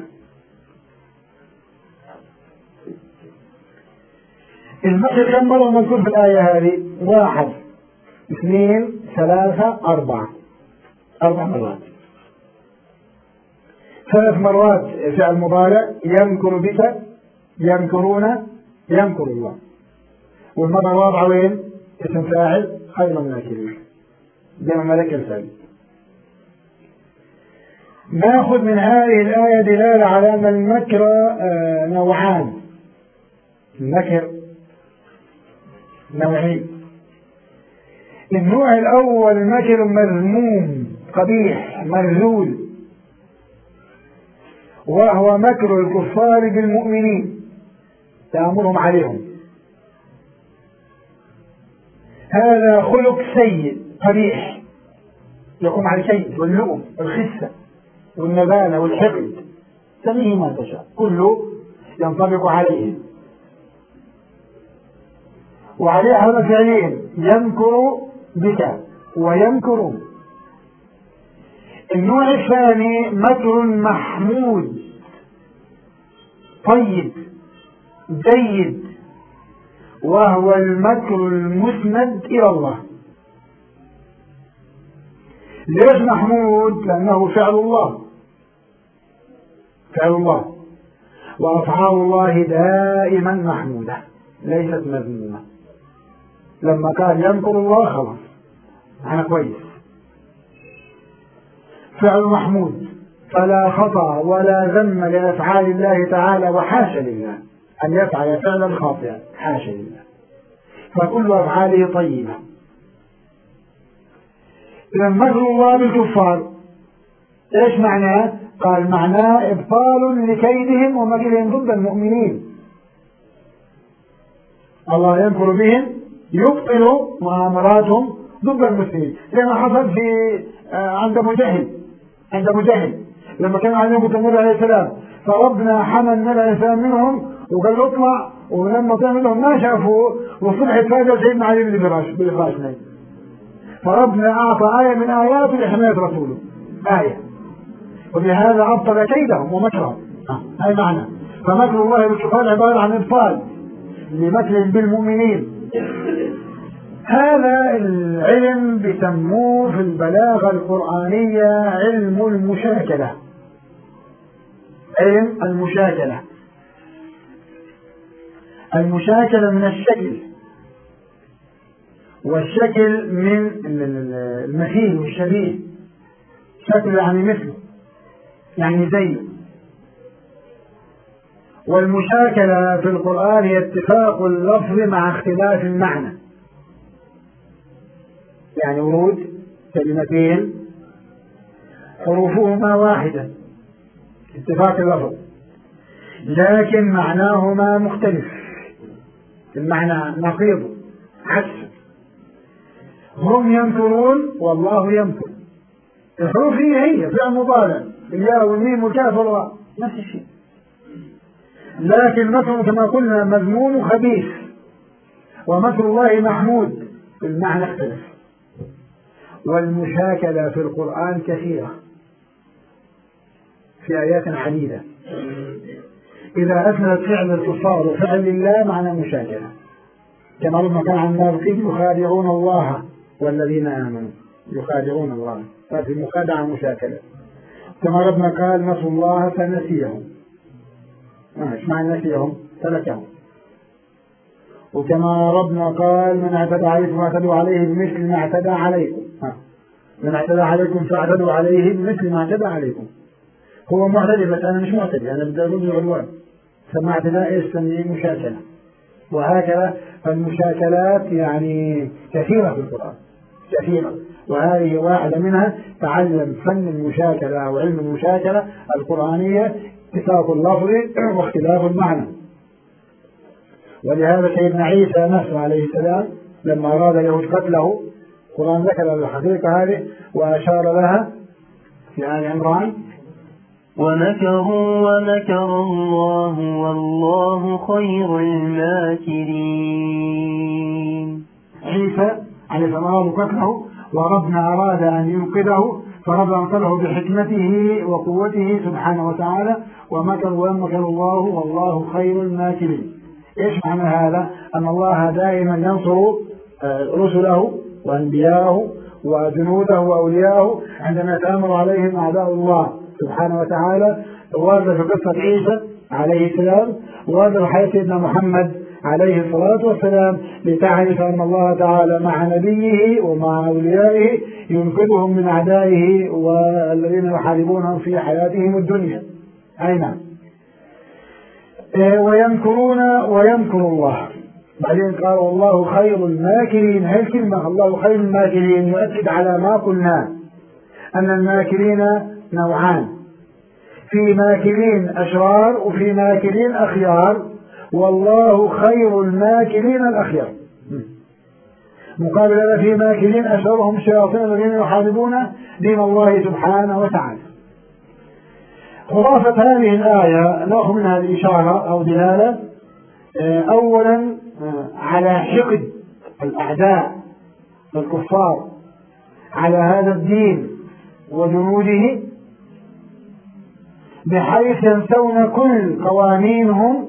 المكر كم مرة مذكور في الآية هذه؟ واحد اثنين ثلاثة أربعة، أربع مرات. ثلاث مرات فعل مضارع يمكر بك، يمكرون، يمكر الله. والمرة الرابعة وين؟ اسم فاعل خير الماكرين، جمع ملك الفعل. ناخذ من هذه الآية دلالة على أن المكر نوعان. المكر نوعين. النوع الأول مكر مذموم قبيح مرذول، وهو مكر الكفار بالمؤمنين، تأمرهم عليهم. هذا خلق سيء قبيح يقوم على شيء، واللؤم والخسة والنبالة والحقد، سميه ما تشاء، كله ينطبق عليه. وعليه هذا فعلين، يمكر بك ويمكرون. النوع الثاني مكر محمود طيب جيد، وهو المكر المسند إلى الله. ليش محمود؟ لأنه فعل الله، فعل الله، وأفعال الله دائما محمودة ليست مذمومة. لما قال يمكر الله خلاص أنا كويس، فعل محمود، فلا خطأ ولا ذم لأفعال الله تعالى، وحاشا لله أن يفعل فعلا خاطئا، حاشا لله، فكل أفعاله طيبة. إذا مكر الله بالكفار إيش معناه؟ قال معناه إبطال لكيدهم ومكرهم ضد المؤمنين. الله يمكر بهم، يبطل مؤامراتهم ضد المسلمين، كما حصل في عند أبو جهل، عند أبو جهل لما كان عليهم النبي عليه السلام، فربنا حمى النبي عليه السلام منهم وقال له اطلع، ولما طلع منهم ما شافوه وصبح تفاجأ سيدنا علي بن فراش بالفراش نايم. فربنا أعطى آية من آياته لحماية رسوله، آية، وبهذا أبطل كيدهم ومكرهم. هذا معنى. فمكر الله بالكفار عبارة عن إبطال لمكرهم بالمؤمنين. هذا العلم بسموه في البلاغة القرآنية علم المشاكلة، علم المشاكلة. المشاكلة من الشكل، والشكل من المثيل والشبيه. شكل يعني مثله، يعني زي. والمشاكلة في القرآن هي اتفاق اللفظ مع اختلاف المعنى، يعني ورود كلمتين حروفهما واحدة، اتفاق اللفظ، لكن معناهما مختلف، المعنى نقيض عكس. هم يمكرون والله يمكر، الحروف هي هي فعل مضارع، الياء والميم والكاف والراء نفس الشيء، لكن مكر كما قلنا مذموم وخبيث، ومكر الله محمود، المعنى اختلف. والمشاكلة في القرآن كثيرة في آيات عديدة. إذا أثنت فعل الكفار وفعل الله معنى مشاكلة، كما ربنا كان عن المنافقين يخادعون الله والذين آمنوا، يخادعون الله، ففي المخادعة مشاكلة. كما ربنا قال نسوا الله فنسيهم، ايش معنى نسيهم؟ تركهم. وكما ربنا قال من اعتدى عليكم فاعتدوا عليه بمثل ما اعتدى عليكم، من اعتدى عليكم فاعتدوا عليه بمثل ما اعتدى عليكم. هو معتدي بس انا مش معتدي، انا بدي ارد العدوان، فما اعتداء يسميه مشاكلة. وهكذا فالمشاكلات يعني كثيرة في القرآن، كثيرة، وهذه واحدة منها. تعلم فن المشاكلة وعلم المشاكلة القرآنية، اتفاق اللفظ واختلاف المعنى. ولهذا سيدنا عيسى نفسه عليه السلام لما أراد اليهود قتله، القرآن ذكر الحقيقة هذه وأشار لها في آل عمران: ومكروا ومكر الله والله خير الماكرين. عيسى عليه السلام قتله، وربنا أراد أن ينقذه، فربنا انقذه بحكمته وقوته سبحانه وتعالى. ومكر ومكر الله والله خير الماكرين. ايش معنى هذا؟ أن الله دائما ينصر رسله وأنبياءه وجنوده وأولياءه عندما يتآمر عليهم أعداء الله سبحانه وتعالى. وارد في قصة عيسى عليه السلام، وارد في حياة سيدنا محمد عليه الصلاة والسلام، لتعرف أن الله تعالى مع نبيه ومع أوليائه ينقذهم من أعدائه والذين يحاربونهم في حياتهم الدنيا. أين ويمكرون ويمكر الله. بعدين قال والله خير الماكرين. هل كلمة الله خير الماكرين يؤكد على ما قلنا أن الماكرين نوعان، في ماكرين أشرار وفي ماكرين أخيار، والله خير الماكرين الأخيار. مقابل هذا في ماكرين أشرارهم الشياطين الذين يحاربون دين الله سبحانه وتعالى. خلاصة هذه الآية نأخذ منها الإشارة أو دلالة أولا على حقد الأعداء الكفار على هذا الدين وجنوده، بحيث ينسون كل قوانينهم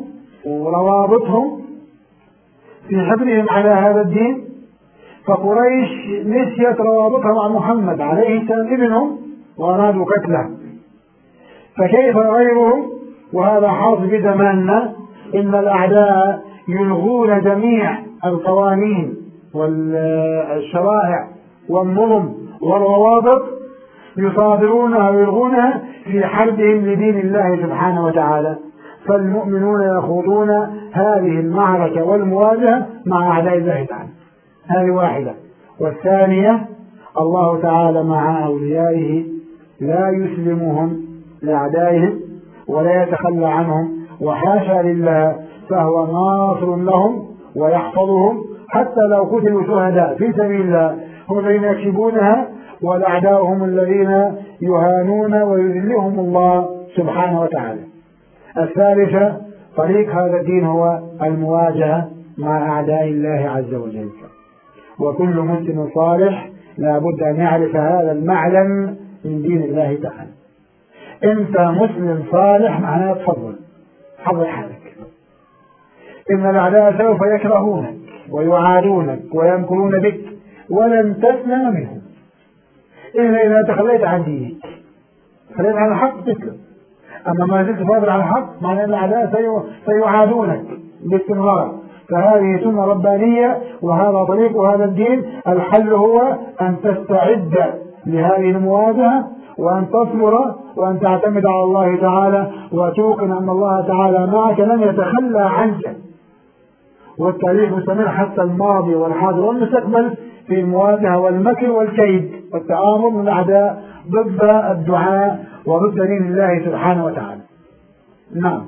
وروابطهم في حبرهم على هذا الدين، فقريش نسيت روابطها مع محمد عليه السلام ابنهم وأرادوا قتله، فكيف غيرهم؟ وهذا حاصل في زماننا، إن الأعداء يلغون جميع القوانين والشرائع والنظم والروابط، يصادرونها ويلغونها في حربهم لدين الله سبحانه وتعالى. فالمؤمنون يخوضون هذه المعركة والمواجهة مع أعداء الله تعالى، هذه واحدة. والثانية الله تعالى مع أوليائه لا يسلمهم لأعدائهم ولا يتخلى عنهم، وحاشا لله، فهو ناصر لهم ويحفظهم حتى لو قتلوا شهداء في سبيل الله، هم الذين يكسبونها، والأعداء هم الذين يهانون ويذلهم الله سبحانه وتعالى. الثالثة طريق هذا الدين هو المواجهة مع أعداء الله عز وجل، وكل مسلم صالح لا بد أن يعرف هذا المعلم من دين الله تعالى. أنت مسلم صالح معناه تفضل حضر حالك، إن الأعداء سوف يكرهونك ويعادونك ويمكرون بك ولن تسلم منهم إلا إذا تخليت عن دينك، خليت عن الحق تسلم. أما ما زلت فاضل على الحق معناه أن الأعداء سيعادونك باستمرار. فهذه سنة ربانية وهذا طريق وهذا الدين. الحل هو أن تستعد لهذه المواجهة وأن تصبر وأن تعتمد على الله تعالى وتوقن أن الله تعالى معك لن يتخلى عنك. والتاريخ مستمر حتى الماضي والحاضر والمستقبل في المواجهة والمكر والكيد والتآمر من الأعداء ضد الدعاء وضد دين الله سبحانه وتعالى. نعم.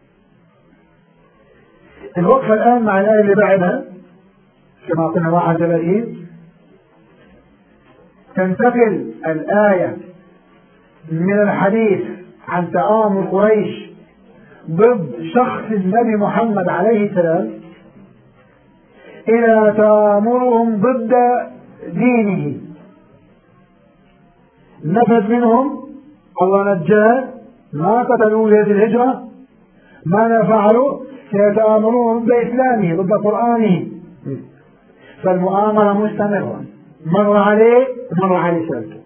الوقفة الآن مع الآية اللي بعدها كما قلنا واحد وثلاثين، تنتقل الآية من الحديث عن تآمر قريش ضد شخص النبي محمد عليه السلام إلى تآمرهم ضد دينه. نفذ منهم، الله نجاه، ما قتلوا ليلة الهجرة، ماذا فعلوا؟ سيتآمرون ضد إسلامه ضد قرآنه. فالمؤامرة مستمرة، مر عليه مر عليه سلسل.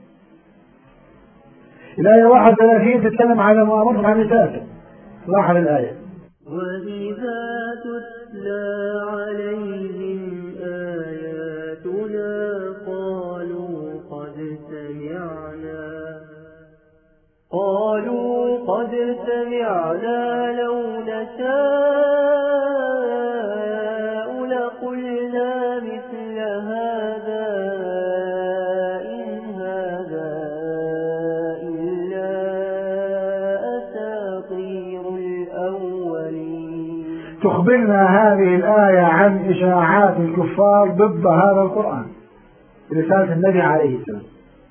الآية واحد وثلاثين تتكلم على مؤامرة عن رسالته. لاحظ الآية: وإذا تتلى عليهم آياتنا قالوا قد سمعنا قالوا قد سمعنا لو نشاء لقلنا مثل هذا إن هذا إلا أساطير الأولين. تخبرنا هذه الآية عن إشاعات الكفار ضد هذا القرآن، رسالة النبي عليه السلام.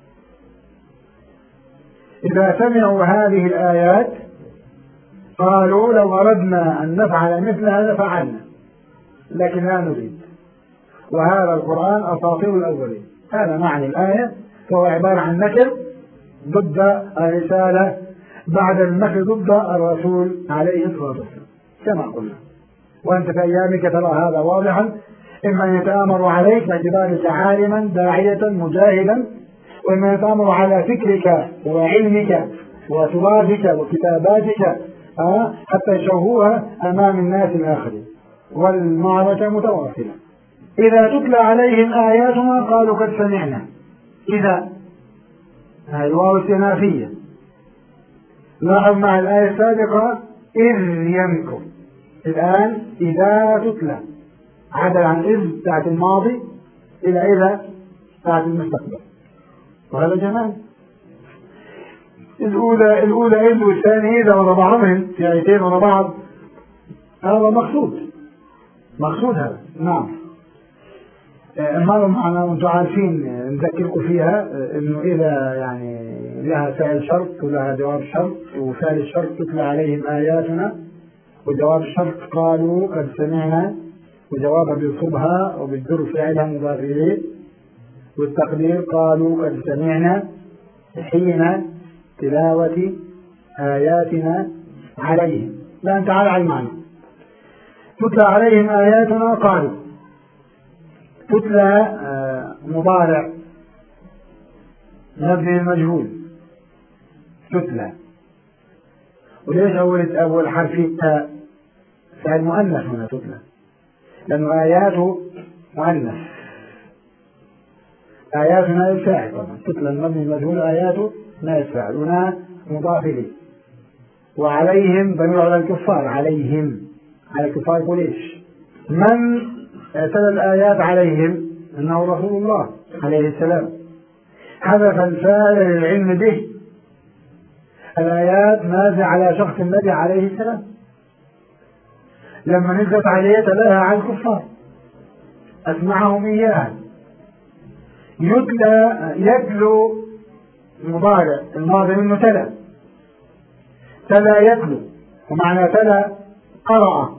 إذا سمعوا هذه الآيات قالوا لو أردنا أن نفعل مثل هذا فعلنا، لكن لا نريد، وهذا القرآن أساطير الأولين. هذا معنى الآية، فهو عبارة عن مكر ضد الرسالة بعد المكر ضد الرسول عليه الصلاة والسلام كما قلنا. وأنت في أيامك ترى هذا واضحا، إما أن يتآمروا عليك باعتبارك عالما داعية مجاهدا، وإما يتآمر على فكرك وعلمك وتراثك وكتاباتك أه؟ حتى يشوهوها أمام الناس الآخرين، والمعركة متواصلة. إذا تتلى عليهم آياتنا قالوا قد سمعنا. إذا هذه الواو استئنافية. لاحظ مع الآية السابقة إذ يمكر، الآن إذا تتلى عدل عن إذ بتاعت الماضي إلى إذا بتاعت المستقبل، وهذا جمال. الأولى الأولى إذ والثانية إذا ورا بعضهم في آيتين ورا بعض، هذا مقصود مقصود هذا. نعم. المرة معنا وانتم عارفين نذكركم فيها إنه إذا يعني لها فعل شرط ولها جواب شرط، وفعل الشرط تتلى عليهم آياتنا، وجواب الشرط قالوا قد سمعنا، وجوابها بالصبها وبالجر فعلها مضاف إليه، والتقدير قالوا قد سمعنا حين تلاوة آياتنا عليهم. الآن تعال على المعنى. تتلى عليهم آياتنا قالوا. تتلى مضارع مبني المجهول تتلى. وليش أول أول حرف التاء؟ فعل مؤنث هنا تتلى، لأن آياته مؤنث. آياتنا الفاعل طبعا، تتلى المبني المجهول آياته ما الفاعل، هنا مضاف إليه. وعليهم ضمير على الكفار، عليهم على الكفار قريش. من تلا الآيات عليهم إنه رسول الله عليه السلام، حذف الفاعل للعلم به. الآيات نازلة على شخص النبي عليه السلام، لما نزلت عليه تلاها على الكفار أسمعهم إياها. يتلى يتلو مضارع، الماضي منه تلا، تلا يتلو، ومعنى تلا قرأ.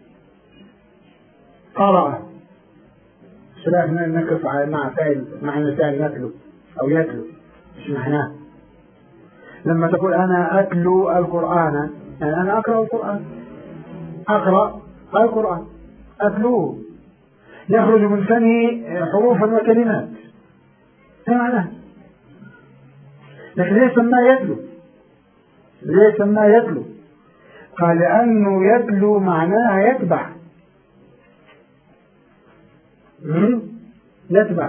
قرأ سلاحنا نقف مع فاعل، معنى فاعل نتلو أو يتلو، مش معناه. لما تقول أنا أتلو القرآن، يعني أنا أقرأ القرآن، أقرأ القرآن أتلوه، يخرج من فمه حروفا وكلمات، ما معناه. لكن ليش سماه يتلو؟ ليش سماه يتلو؟ قال لأنه يتلو معناها يتبع، يتبع.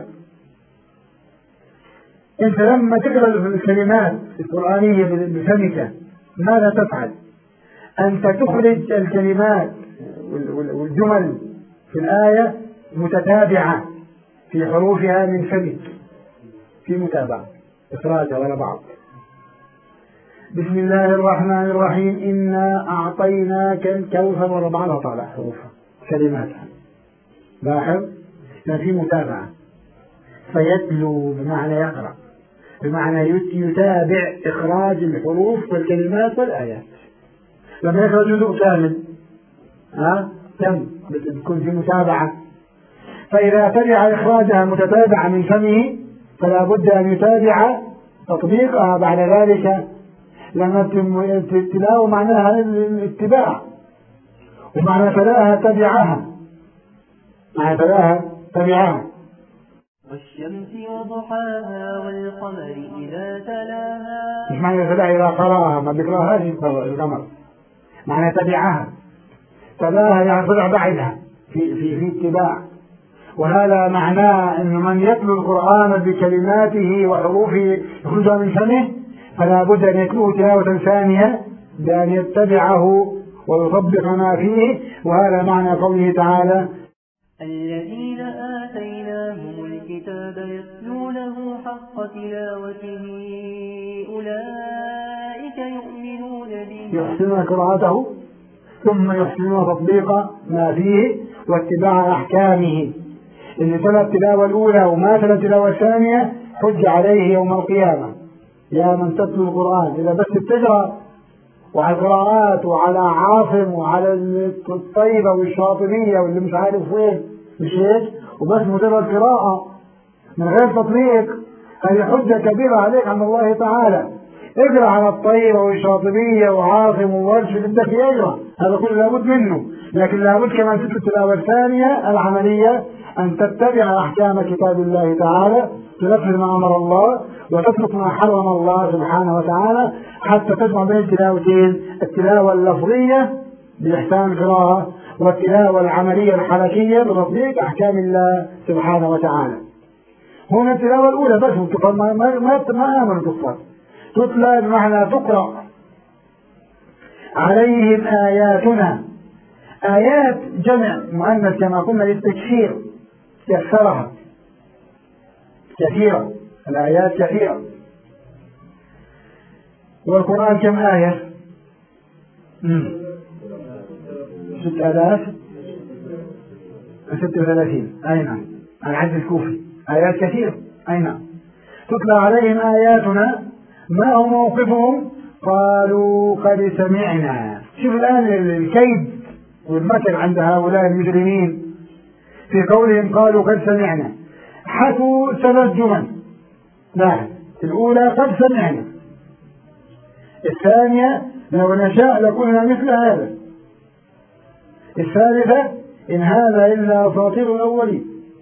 أنت لما تقرأ الكلمات القرآنية بفمك ماذا تفعل؟ أنت تخرج الكلمات والجمل في الآية متتابعة في حروفها من فمك، في متابعة إخراجها ولا بعض. بسم الله الرحمن الرحيم إنا أعطيناك الكوثر، ولا بعضها طالع حروفها كلماتها. لاحظ ما في متابعة. فيتلو بمعنى يقرأ، بمعنى يتابع إخراج الحروف والكلمات والآيات. لما يخرج جزء كامل ها تم بتكون في متابعة. فإذا تبع إخراجها متتابعة من فمه فلا بد أن يتابع تطبيقها بعد ذلك، لما التلاوة معناها الاتباع، ومعنى تلاها تبعها، معنى تلاها تبعها. والشمس وضحاها والقمر إذا تلاها، مش معنى تلاها إذا قرأها، ما بيقرأهاش القمر، معنى تبعها. تلاها يعني طلع بعدها في في في اتباع. وهذا معناه أن من يتلو القرآن بكلماته وحروفه يخرجها من فمه فلا بد أن يتلوه تلاوة ثانية بأن يتبعه ويطبق ما فيه. وهذا معنى قوله تعالى الذين آتيناهم الكتاب يتلونه حق تلاوته أولئك يؤمنون به، يحسنون قراءته ثم يحسنون تطبيق ما فيه واتباع أحكامه. اللي تلا التلاوة الأولى وما تلا التلاوة الثانية حج عليه يوم القيامة. يا من تتلو القرآن إذا بس بتقرأ، وعلى القراءات وعلى عاصم وعلى الطيبة والشاطبية واللي مش عارف وين مش هيك، وبس مجرد قراءة من غير تطبيق، هذه حجة كبيرة عليك عند الله تعالى. اقرأ على الطيبة والشاطبية وعاصم وورش اللي بدك يقرأ، هذا كله لابد منه. لكن لابد كمان تتلو التلاوة الثانية العملية أن تتبع أحكام كتاب الله تعالى، تنفذ ما أمر الله وتترك ما حرم الله سبحانه وتعالى، حتى تجمع بين التلاوتين، التلاوة اللفظية بإحسان القراءة والتلاوة العملية الحركية بتطبيق أحكام الله سبحانه وتعالى. هنا التلاوة الأولى بس الكفار ما ما ما آمنوا الكفار، تتلى بمعنى تقرأ. عليهم آياتنا، آيات جمع مؤنث كما قلنا للتكثير، كثرها كثيرة، الآيات كثيرة. والقرآن كم آية؟ ست آلاف ست وثلاثين، أي نعم، العدد الكوفي، آيات كثيرة، أي نعم. تتلى عليهم آياتنا ما هو موقفهم؟ قالوا قد سمعنا. شوف الآن الكيد والمكر عند هؤلاء المجرمين في قولهم قالوا قد سمعنا، حكوا ثلاث جمل. لا، الأولى قد سمعنا، الثانية لو نشاء لقلنا مثل هذا، الثالثة إن هذا إلا أساطير الأولين.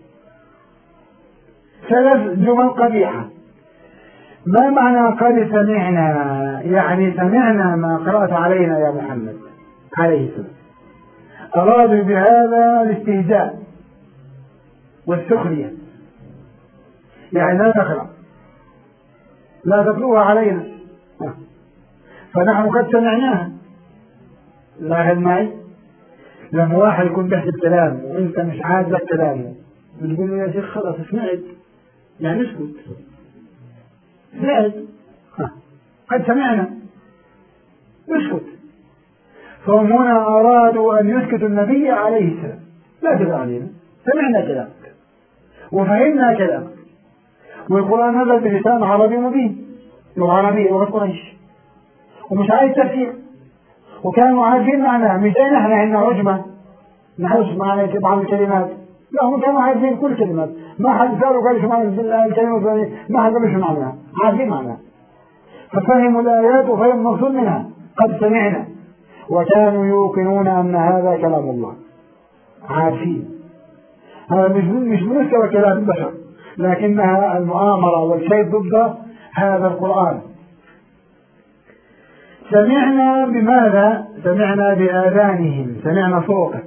ثلاث جمل قبيحة. ما معنى قد سمعنا؟ يعني سمعنا ما قرأت علينا يا محمد عليه السلام. أرادوا بهذا الاستهزاء والسخرية، يعني لا تقرأ، لا تتلوها علينا، فنحن قد سمعناها. لاحظ معي، لما واحد يكون بيحكي كلام وانت مش عاجبك كلامه بتقول له يا شيخ خلاص سمعت، يعني اسكت، سمعت، قد سمعنا، اسكت. فهم هنا أرادوا أن يسكتوا النبي عليه السلام، لا تقرأ علينا، سمعنا كلامك وفهمنا كلامك، والقرآن نزل بلسان عربي مبين، لغة عربية لغة قريش، ومش عايز تفسير، وكانوا عارفين معناها، مش زي نحن عندنا عجمة نحوش معنى بعض الكلمات، لا هم كانوا عارفين كل كلمات، ما حد سألوا قال شو معنى الكلمة الفلانية، ما حد قال شو معناها، عارفين معناها، ففهموا الآيات وفهم مقصود منها، قد سمعنا، وكانوا يوقنون أن هذا كلام الله، عارفين هذا مش مش مستوى كلام البشر، لكنها المؤامرة والكيد ضد هذا القرآن. سمعنا بماذا؟ سمعنا بآذانهم، سمعنا صوتك،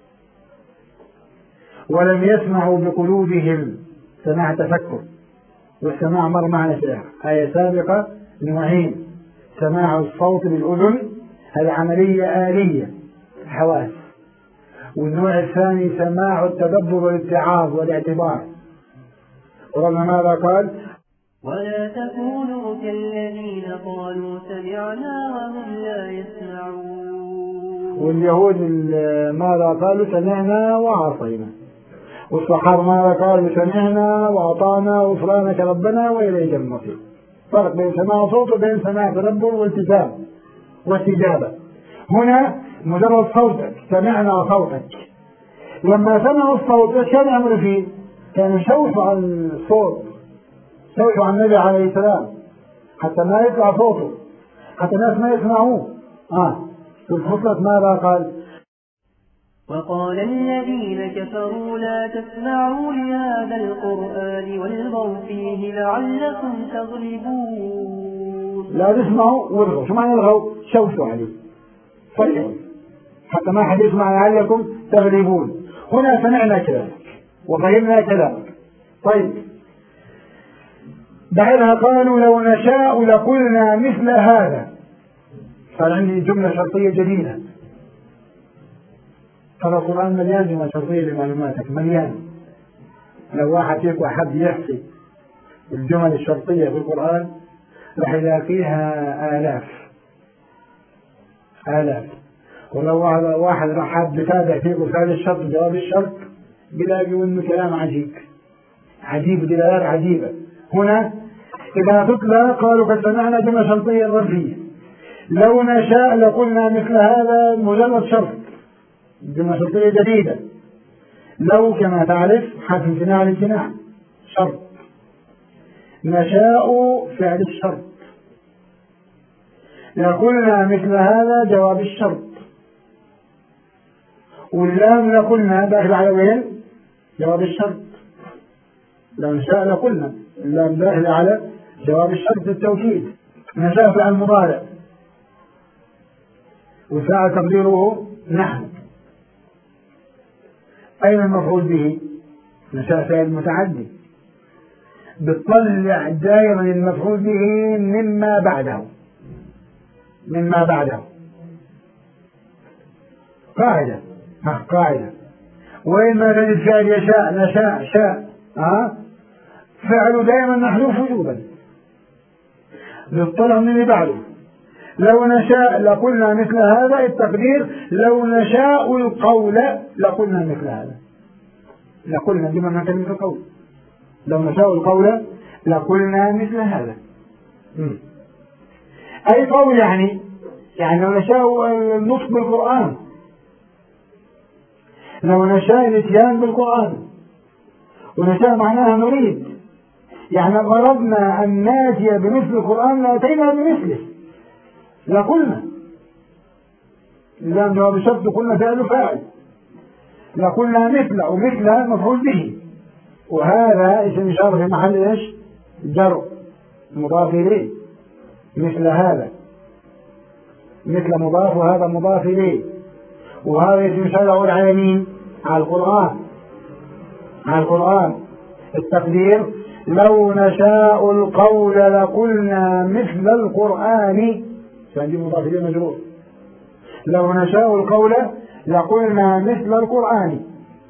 ولم يسمعوا بقلوبهم، سمع تفكر، والسماع مر معنا في آية سابقة نوعين، سماع الصوت بالأذن هذه عملية آلية حواس، والنوع الثاني سماع التدبر والاتعاظ والاعتبار. ورغم ماذا قال؟ ولا تكونوا كالذين قالوا سمعنا وهم لا يسمعون. واليهود ماذا قالوا؟ سمعنا وعصينا. والصحابة ماذا قالوا؟ سمعنا وأطعنا غفرانك ربنا وإليك المصير. فرق بين سماع صوت وبين سماع تدبر والتزام واستجابة. هنا مجرد صوتك، سمعنا صوتك. لما سمعوا الصوت ايش كانوا يعملوا فيه؟ كانوا يشوشوا عن الصوت، يشوشوا عن النبي عليه السلام حتى ما يطلع صوته، حتى الناس ما يسمعوه. اه الفصلة ماذا قال؟ وقال الذين كفروا لا تسمعوا لهذا القرآن والغوا فيه لعلكم تغلبون. لا تسمعوا والغوا، شو معنى الغوا؟ شوشوا عليه، صيحوا حتى ما حد يسمع لعلكم تغلبون. هنا سمعنا كلامك وفهمنا كلامك. طيب بعدها قالوا لو نشاء لقلنا مثل هذا. صار عندي جملة شرطية جديدة. ترى القرآن مليان جمل شرطية لمعلوماتك، مليان. لو واحد فيكم حد يحصي الجمل الشرطية في القرآن راح يلاقيها آلاف آلاف. ولو واحد راح حد يتابع فيكم سؤال الشرط وجواب الشرط بيلاقي انه كلام عجيب عجيب دلالات عجيبة. هنا إذا تتلى قالوا قد سمعنا جملة شرطية ظرفية، لو نشاء لقلنا مثل هذا مجرد شرط، جملة شرطية جديدة. لو كما تعرف حرف امتناع الامتناع شرط، نشاء فعل الشرط، لقلنا مثل هذا جواب الشرط، واللام لقلنا داخل على وين؟ جواب الشرط. لو نشاء لقلنا، اللام داخل على جواب الشرط التوكيد. نشاء فعل مضارع وفعل تقديره نحن. أين المفعول به؟ نشاء فعل متعدي، بتطلع دائما المفعول به مما بعده، مما بعده قاعدة ها قاعدة. وين ما تجد فعل يشاء نشاء شاء ها فعله دائما محذوف وجوبا، بتطلع من اللي بعده. لو نشاء لقلنا مثل هذا، التقدير لو نشاء القول لقلنا مثل هذا، لقلنا بما كلمة القول، لو نشاء القول لقلنا مثل هذا. م. أي قول يعني يعني لو نشاء النطق بالقرآن، لو نشاء الاتيان بالقرآن، ونشاء معناها نريد، يعني غرضنا أن ناتي بمثل القرآن لأتينا بمثله لقلنا. اللام جواب الشرط قلنا فعل فاعل لقلنا مثل، ومثل مفعول به، وهذا اسم إشارة في محل إيش؟ جر مضاف إليه. مثل هذا مثل مضاف، وهذا مضاف إليه، وهذا اسم إشارة على مين؟ على القرآن، على القرآن. التقدير لو نشاء القول لقلنا مثل القرآن، فعندي مضاف إليه مجرور. لو نشاء القول لقلنا مثل القرآن.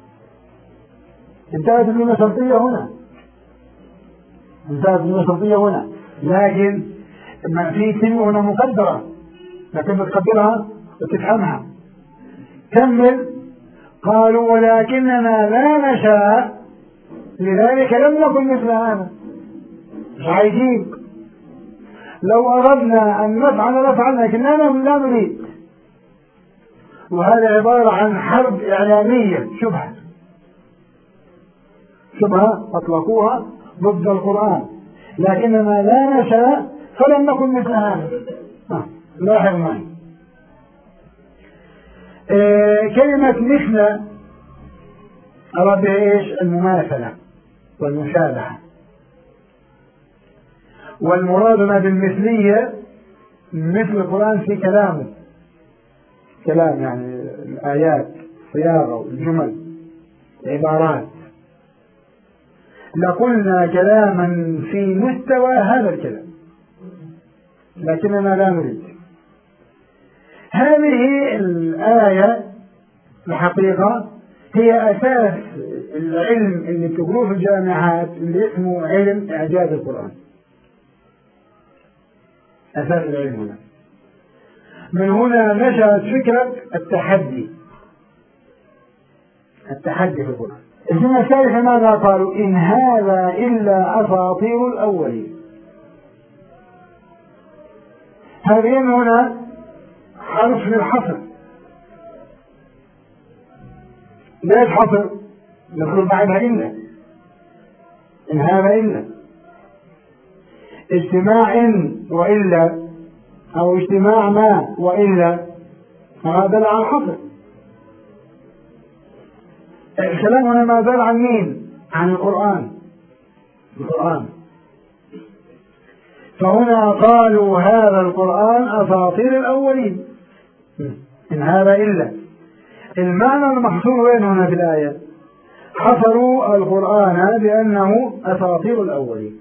انتهت الجملة شرطية هنا، انتهت الجملة شرطية هنا، لكن ما في كلمة هنا مقدرة، لكن بتقدرها وتفهمها. كمل. قالوا ولكننا لا نشاء لذلك لم نكن مثل هذا. مش عايزين، لو أردنا أن نفعل نفعل، لكننا لا نريد. وهذا عبارة عن حرب إعلامية، شبهة شبهة أطلقوها ضد القرآن، لكننا لا نشاء فلم نكن مثل هذا. لاحظ معي إيه كلمة مثل أراد إيش؟ المماثلة والمشابهة، والمراد بالمثلية مثل القرآن في كلامه، كلام يعني الآيات، صياغة والجمل، العبارات. لقلنا كلاما في مستوى هذا الكلام، لكننا لا نريد. هذه الآية الحقيقة هي أساس العلم اللي بتقروه في الجامعات اللي اسمه علم إعجاز القرآن. أساس العلم هنا. من هنا نشأت فكرة التحدي، التحدي في القرآن. الجملة الثالثة ماذا قالوا؟ إن هذا إلا أساطير الأولين. هذه هنا حرف للحصر. ليش حصر؟ نقول بعدها إلا، إن هذا إلا اجتماع إن وإلا، أو اجتماع ما وإلا، هذا دل على الحصر. الكلام هنا ما دل عن مين؟ عن القرآن، القرآن. فهنا قالوا هذا القرآن أساطير الأولين، إن هذا إلا. المعنى المحصور وين هنا في الآية؟ حصروا القرآن بأنه أساطير الأولين،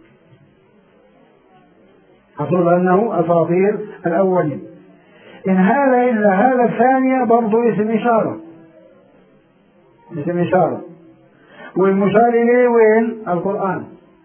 حصروا بأنه أساطير الأولين. إن هذا إلا هذا الثانية برضو اسم إشارة، اسم إشارة، والمشار إليه وين؟ القرآن.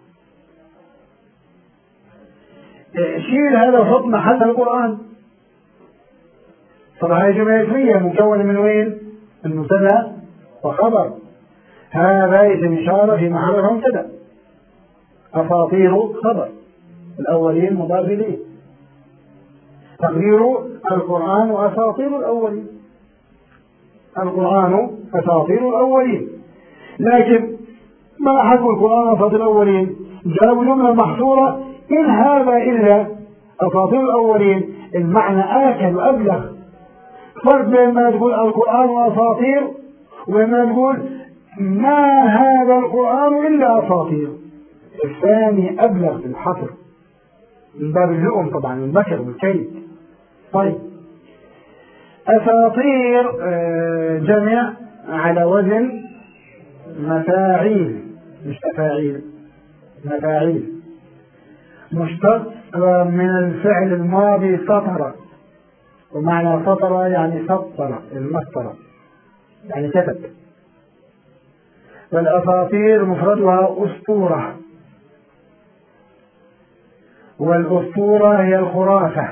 شيل هذا وحط محل القرآن. طبعا هذه جملة اسمية مكونة من وين؟ المبتدأ وخبر. هذا اسم إشارة في محل مبتدأ، أساطير خبر، الأولين مضاف إليه، تقدير القرآن أساطير الأولين، القرآن أساطير الأولين. لكن ما حكوا القرآن أساطير الأولين؟ جابوا جملة محصورة إن هذا إلا أساطير الأولين. المعنى آكل وأبلغ. فرق بين ما تقول القرآن أساطير وبين ما تقول ما هذا القرآن إلا أساطير. الثاني أبلغ في الحصر من باب اللؤم طبعا، المكر والكيد. طيب، أساطير جمع على وزن مفاعيل، مش أفاعيل، مفاعيل، مشتق من الفعل الماضي سطر، ومعنى سطر يعني سطر، المسطرة يعني كتب. والأساطير مفردها أسطورة، والأسطورة هي الخرافة،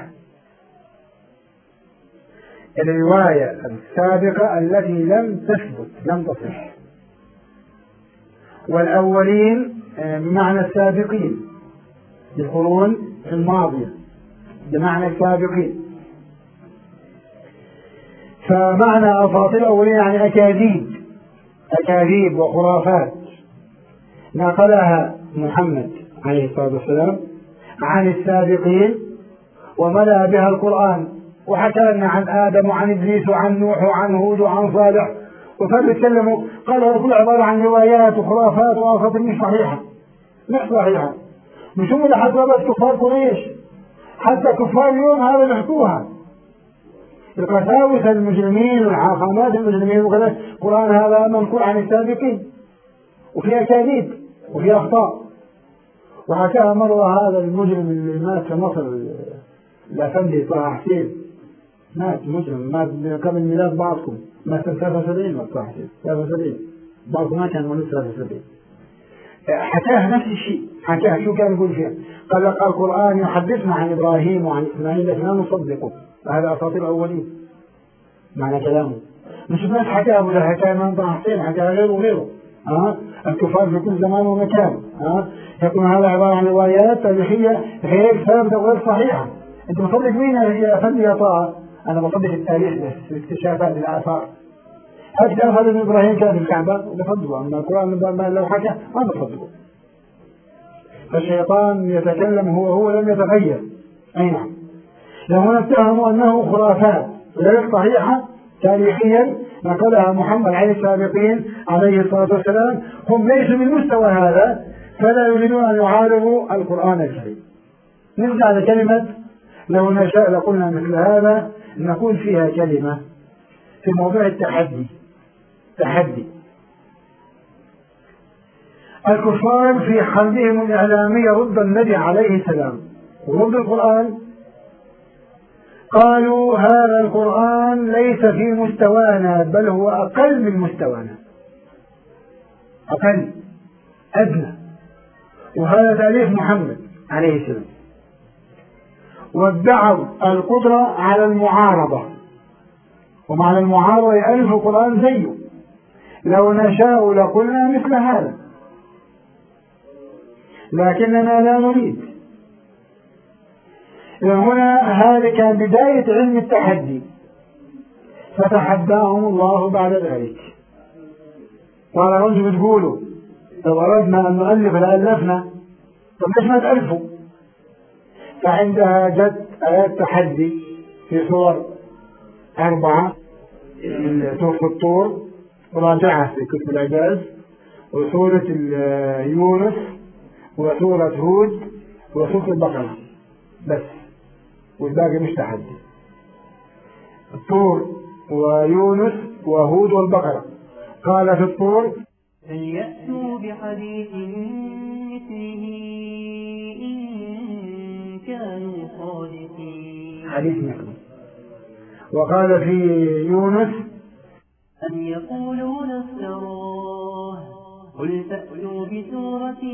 الرواية السابقة التي لم تثبت، لم تصح. والأولين بمعنى السابقين، القرون الماضية بمعنى السابقين. فمعنى أساطير الأولين يعني أكاذيب، أكاذيب وخرافات نقلها محمد عليه الصلاة والسلام عن السابقين وملأ بها القرآن، وحكى لنا عن آدم وعن إبليس وعن نوح وعن هود وعن صالح وصاروا يتكلموا قالوا كل عبارة عن روايات وخرافات وأساطير مش صحيحة، مش صحيحة. مش هم اللي حتى بس كفار قريش، حتى كفار اليوم هذا بيحكوها، القساوسة المجرمين والحاخامات المجرمين وكذا. القرآن هذا منقول عن السابقين وفي أكاذيب وفي أخطاء. وحكاها مرة هذا المجرم اللي مات في مصر، الأفندي طه حسين، مات مجرم، مات قبل ميلاد بعضكم، مات سنة ثلاثة وسبعين، مات طه حسين ثلاثة وسبعين، بعضكم ما كان مولود ثلاثة وسبعين. حكاها نفس الشيء، حكاها شو كان يقول فيها؟ قال لك القرآن يحدثنا عن إبراهيم وعن إسماعيل لكن لا نصدقه، هذا أساطير الأولين معنى كلامه. مش بس حكاها ولا حكاها من طه حسين، حكاها غيره وغيره. ها الكفار في كل زمان ومكان. ها يكون هذا عبارة عن روايات تاريخية غير ثابتة وغير صحيحة. أنت مصدق مين يا أفندي يا طه؟ أنا بصدق التاريخ بس، الاكتشافات الآثار. هكذا هذا ابن إبراهيم كان في الكعبة بصدقه، أما القرآن لو حكى ما بصدقه. فالشيطان يتكلم هو هو لم يتغير. أي نعم. لو اتهموا أنه خرافات غير صحيحة تاريخيا نقلها محمد عليه السابقين عليه الصلاة والسلام، هم ليسوا من مستوى هذا، فلا يريدون أن يعارضوا القرآن الكريم. نرجع لكلمة لو نشاء لقلنا مثل هذا، نقول فيها كلمة في موضوع التحدي. تحدي الكفار في حربهم الإعلامية ضد النبي عليه السلام وضد القرآن، قالوا هذا القرآن ليس في مستوانا بل هو أقل من مستوانا، أقل أدنى، وهذا تأليف محمد عليه السلام. وادعوا القدرة على المعارضة، ومعنى المعارضة يألف القرآن زيه، لو نشاء لقلنا مثل هذا لكننا لا نريد. هنا هذه كان بداية علم التحدي، فتحداهم الله بعد ذلك. قال رجل بتقولوا لو أردنا أن نؤلف لألفنا، طب ليش ما تألفوا؟ فعندها جت آيات تحدي في سور أربعة، سورة الطور وراجعها في كتب الإعجاز، وسورة يونس، وسورة هود، وسورة البقرة بس، والباقي مش تحدي. الطور ويونس وهود والبقرة. قال في الطور فليأتوا بحديث مثله إن كانوا صادقين، حديث مثله. وقال في يونس أم يقولون افتراه قل فأتوا بسورة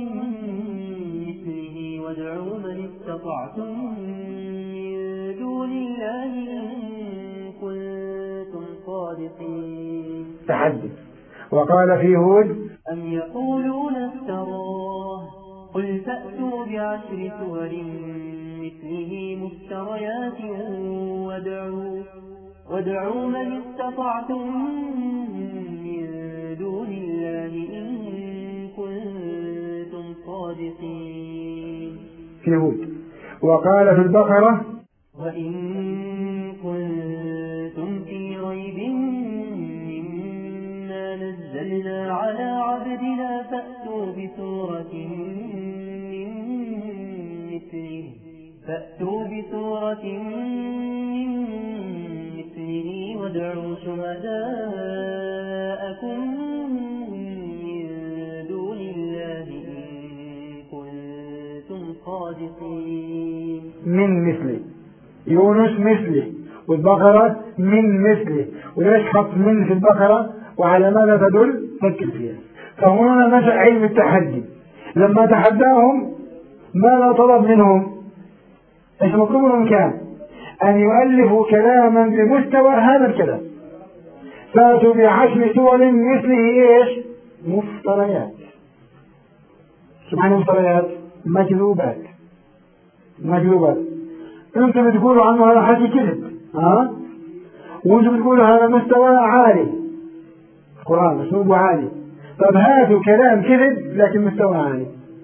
مثله وادعوا من استطعتم من دون الله إن كنتم صادقين. تحدي. وقال في هود أم يقولون افتراه قل فأتوا بعشر سور مثله مفتريات وادعوا وادعوا من استطعتم من دون الله إن كنتم صادقين. في هود. وقال في البقرة وإن كنتم في ريب مما نزلنا على عبدنا فأتوا بسورة من مثله فأتوا بسورة من مثله وادعوا شهداءكم من دون الله إن كنتم صادقين. من مثله، يونس مثله، والبقرة من مثله. وليش حط من في البقرة وعلى ماذا تدل؟ فكر فيها. فهنا نشأ علم التحدي. لما تحداهم ماذا طلب منهم؟ ايش مطلوب منهم؟ كان أن يؤلفوا كلاما بمستوى هذا الكلام. فاتوا بعشر سور مثله ايش؟ مفتريات. شو معنى مفتريات؟ مكذوبات. مكذوبات. انتم بتقولوا عنه هذا حكي كذب، ها؟ وانتم بتقولوا هذا مستوى عالي. القرآن اسلوبه عالي. طب هاتوا كلام كذب لكن مستوى عالي.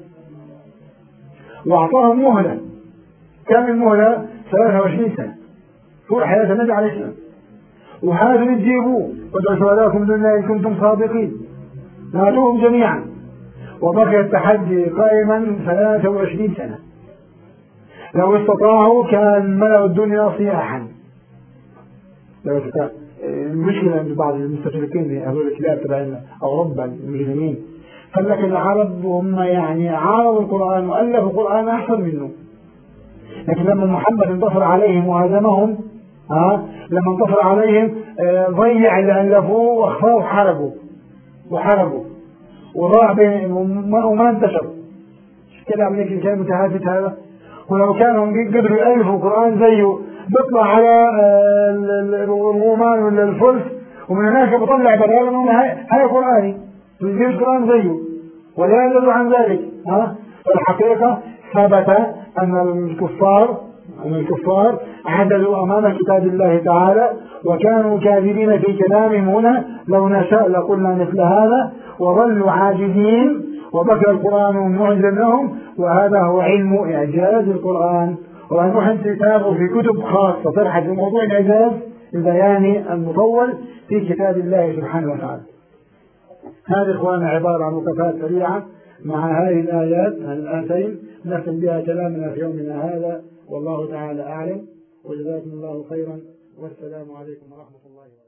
واعطاهم مهلة. كم المهلة؟ ثلاثة وعشرين سنة طول حياة النبي عليه السلام. وهذا تجيبوه وادعوا شهداءكم من دون الله إن كنتم صادقين، نادوهم جميعا. وبقي التحدي قائما ثلاثة وعشرين سنة. لو استطاعوا كان ملأوا الدنيا صياحا. لو استطاعوا. المشكلة عند بعض المستشرقين هذول الكلاب تبعنا أوروبا المجرمين، قال لك العرب هم يعني عارضوا القرآن وألفوا القرآن أحسن منه، لكن لما محمد انتصر عليهم وهزمهم، ها لما انتصر عليهم آه ضيع اللي ألفوه واخفوه وحرقوا وحرقوا وضاع بينهم وما انتشر. كده عمليك الكلام متهافت هذا. ولو كانوا قدروا يألفوا القرآن زيه بيطلع على الرومان ولا الفرس ومن هناك بطلع بدل انه هاي قرآني يجيب القرآن زيه ولا يعلموا عن ذلك. ها الحقيقة ثبت أن الكفار أن الكفار عدلوا أمام كتاب الله تعالى وكانوا كاذبين في كلامهم هنا. لو نشاء لقلنا مثل هذا وظلوا عاجزين وبقى القرآن معجزا لهم. وهذا هو علم إعجاز القرآن، ونحن كتابه في كتب خاصة تبحث في موضوع الإعجاز البياني المطول في كتاب الله سبحانه وتعالى. هذه إخوانا عبارة عن وقفات سريعة مع هذه الآيات الآتين نختم بها كلامنا في يومنا هذا، والله تعالى أعلم، وجزاكم الله خيرا، والسلام عليكم ورحمة الله وبركاته.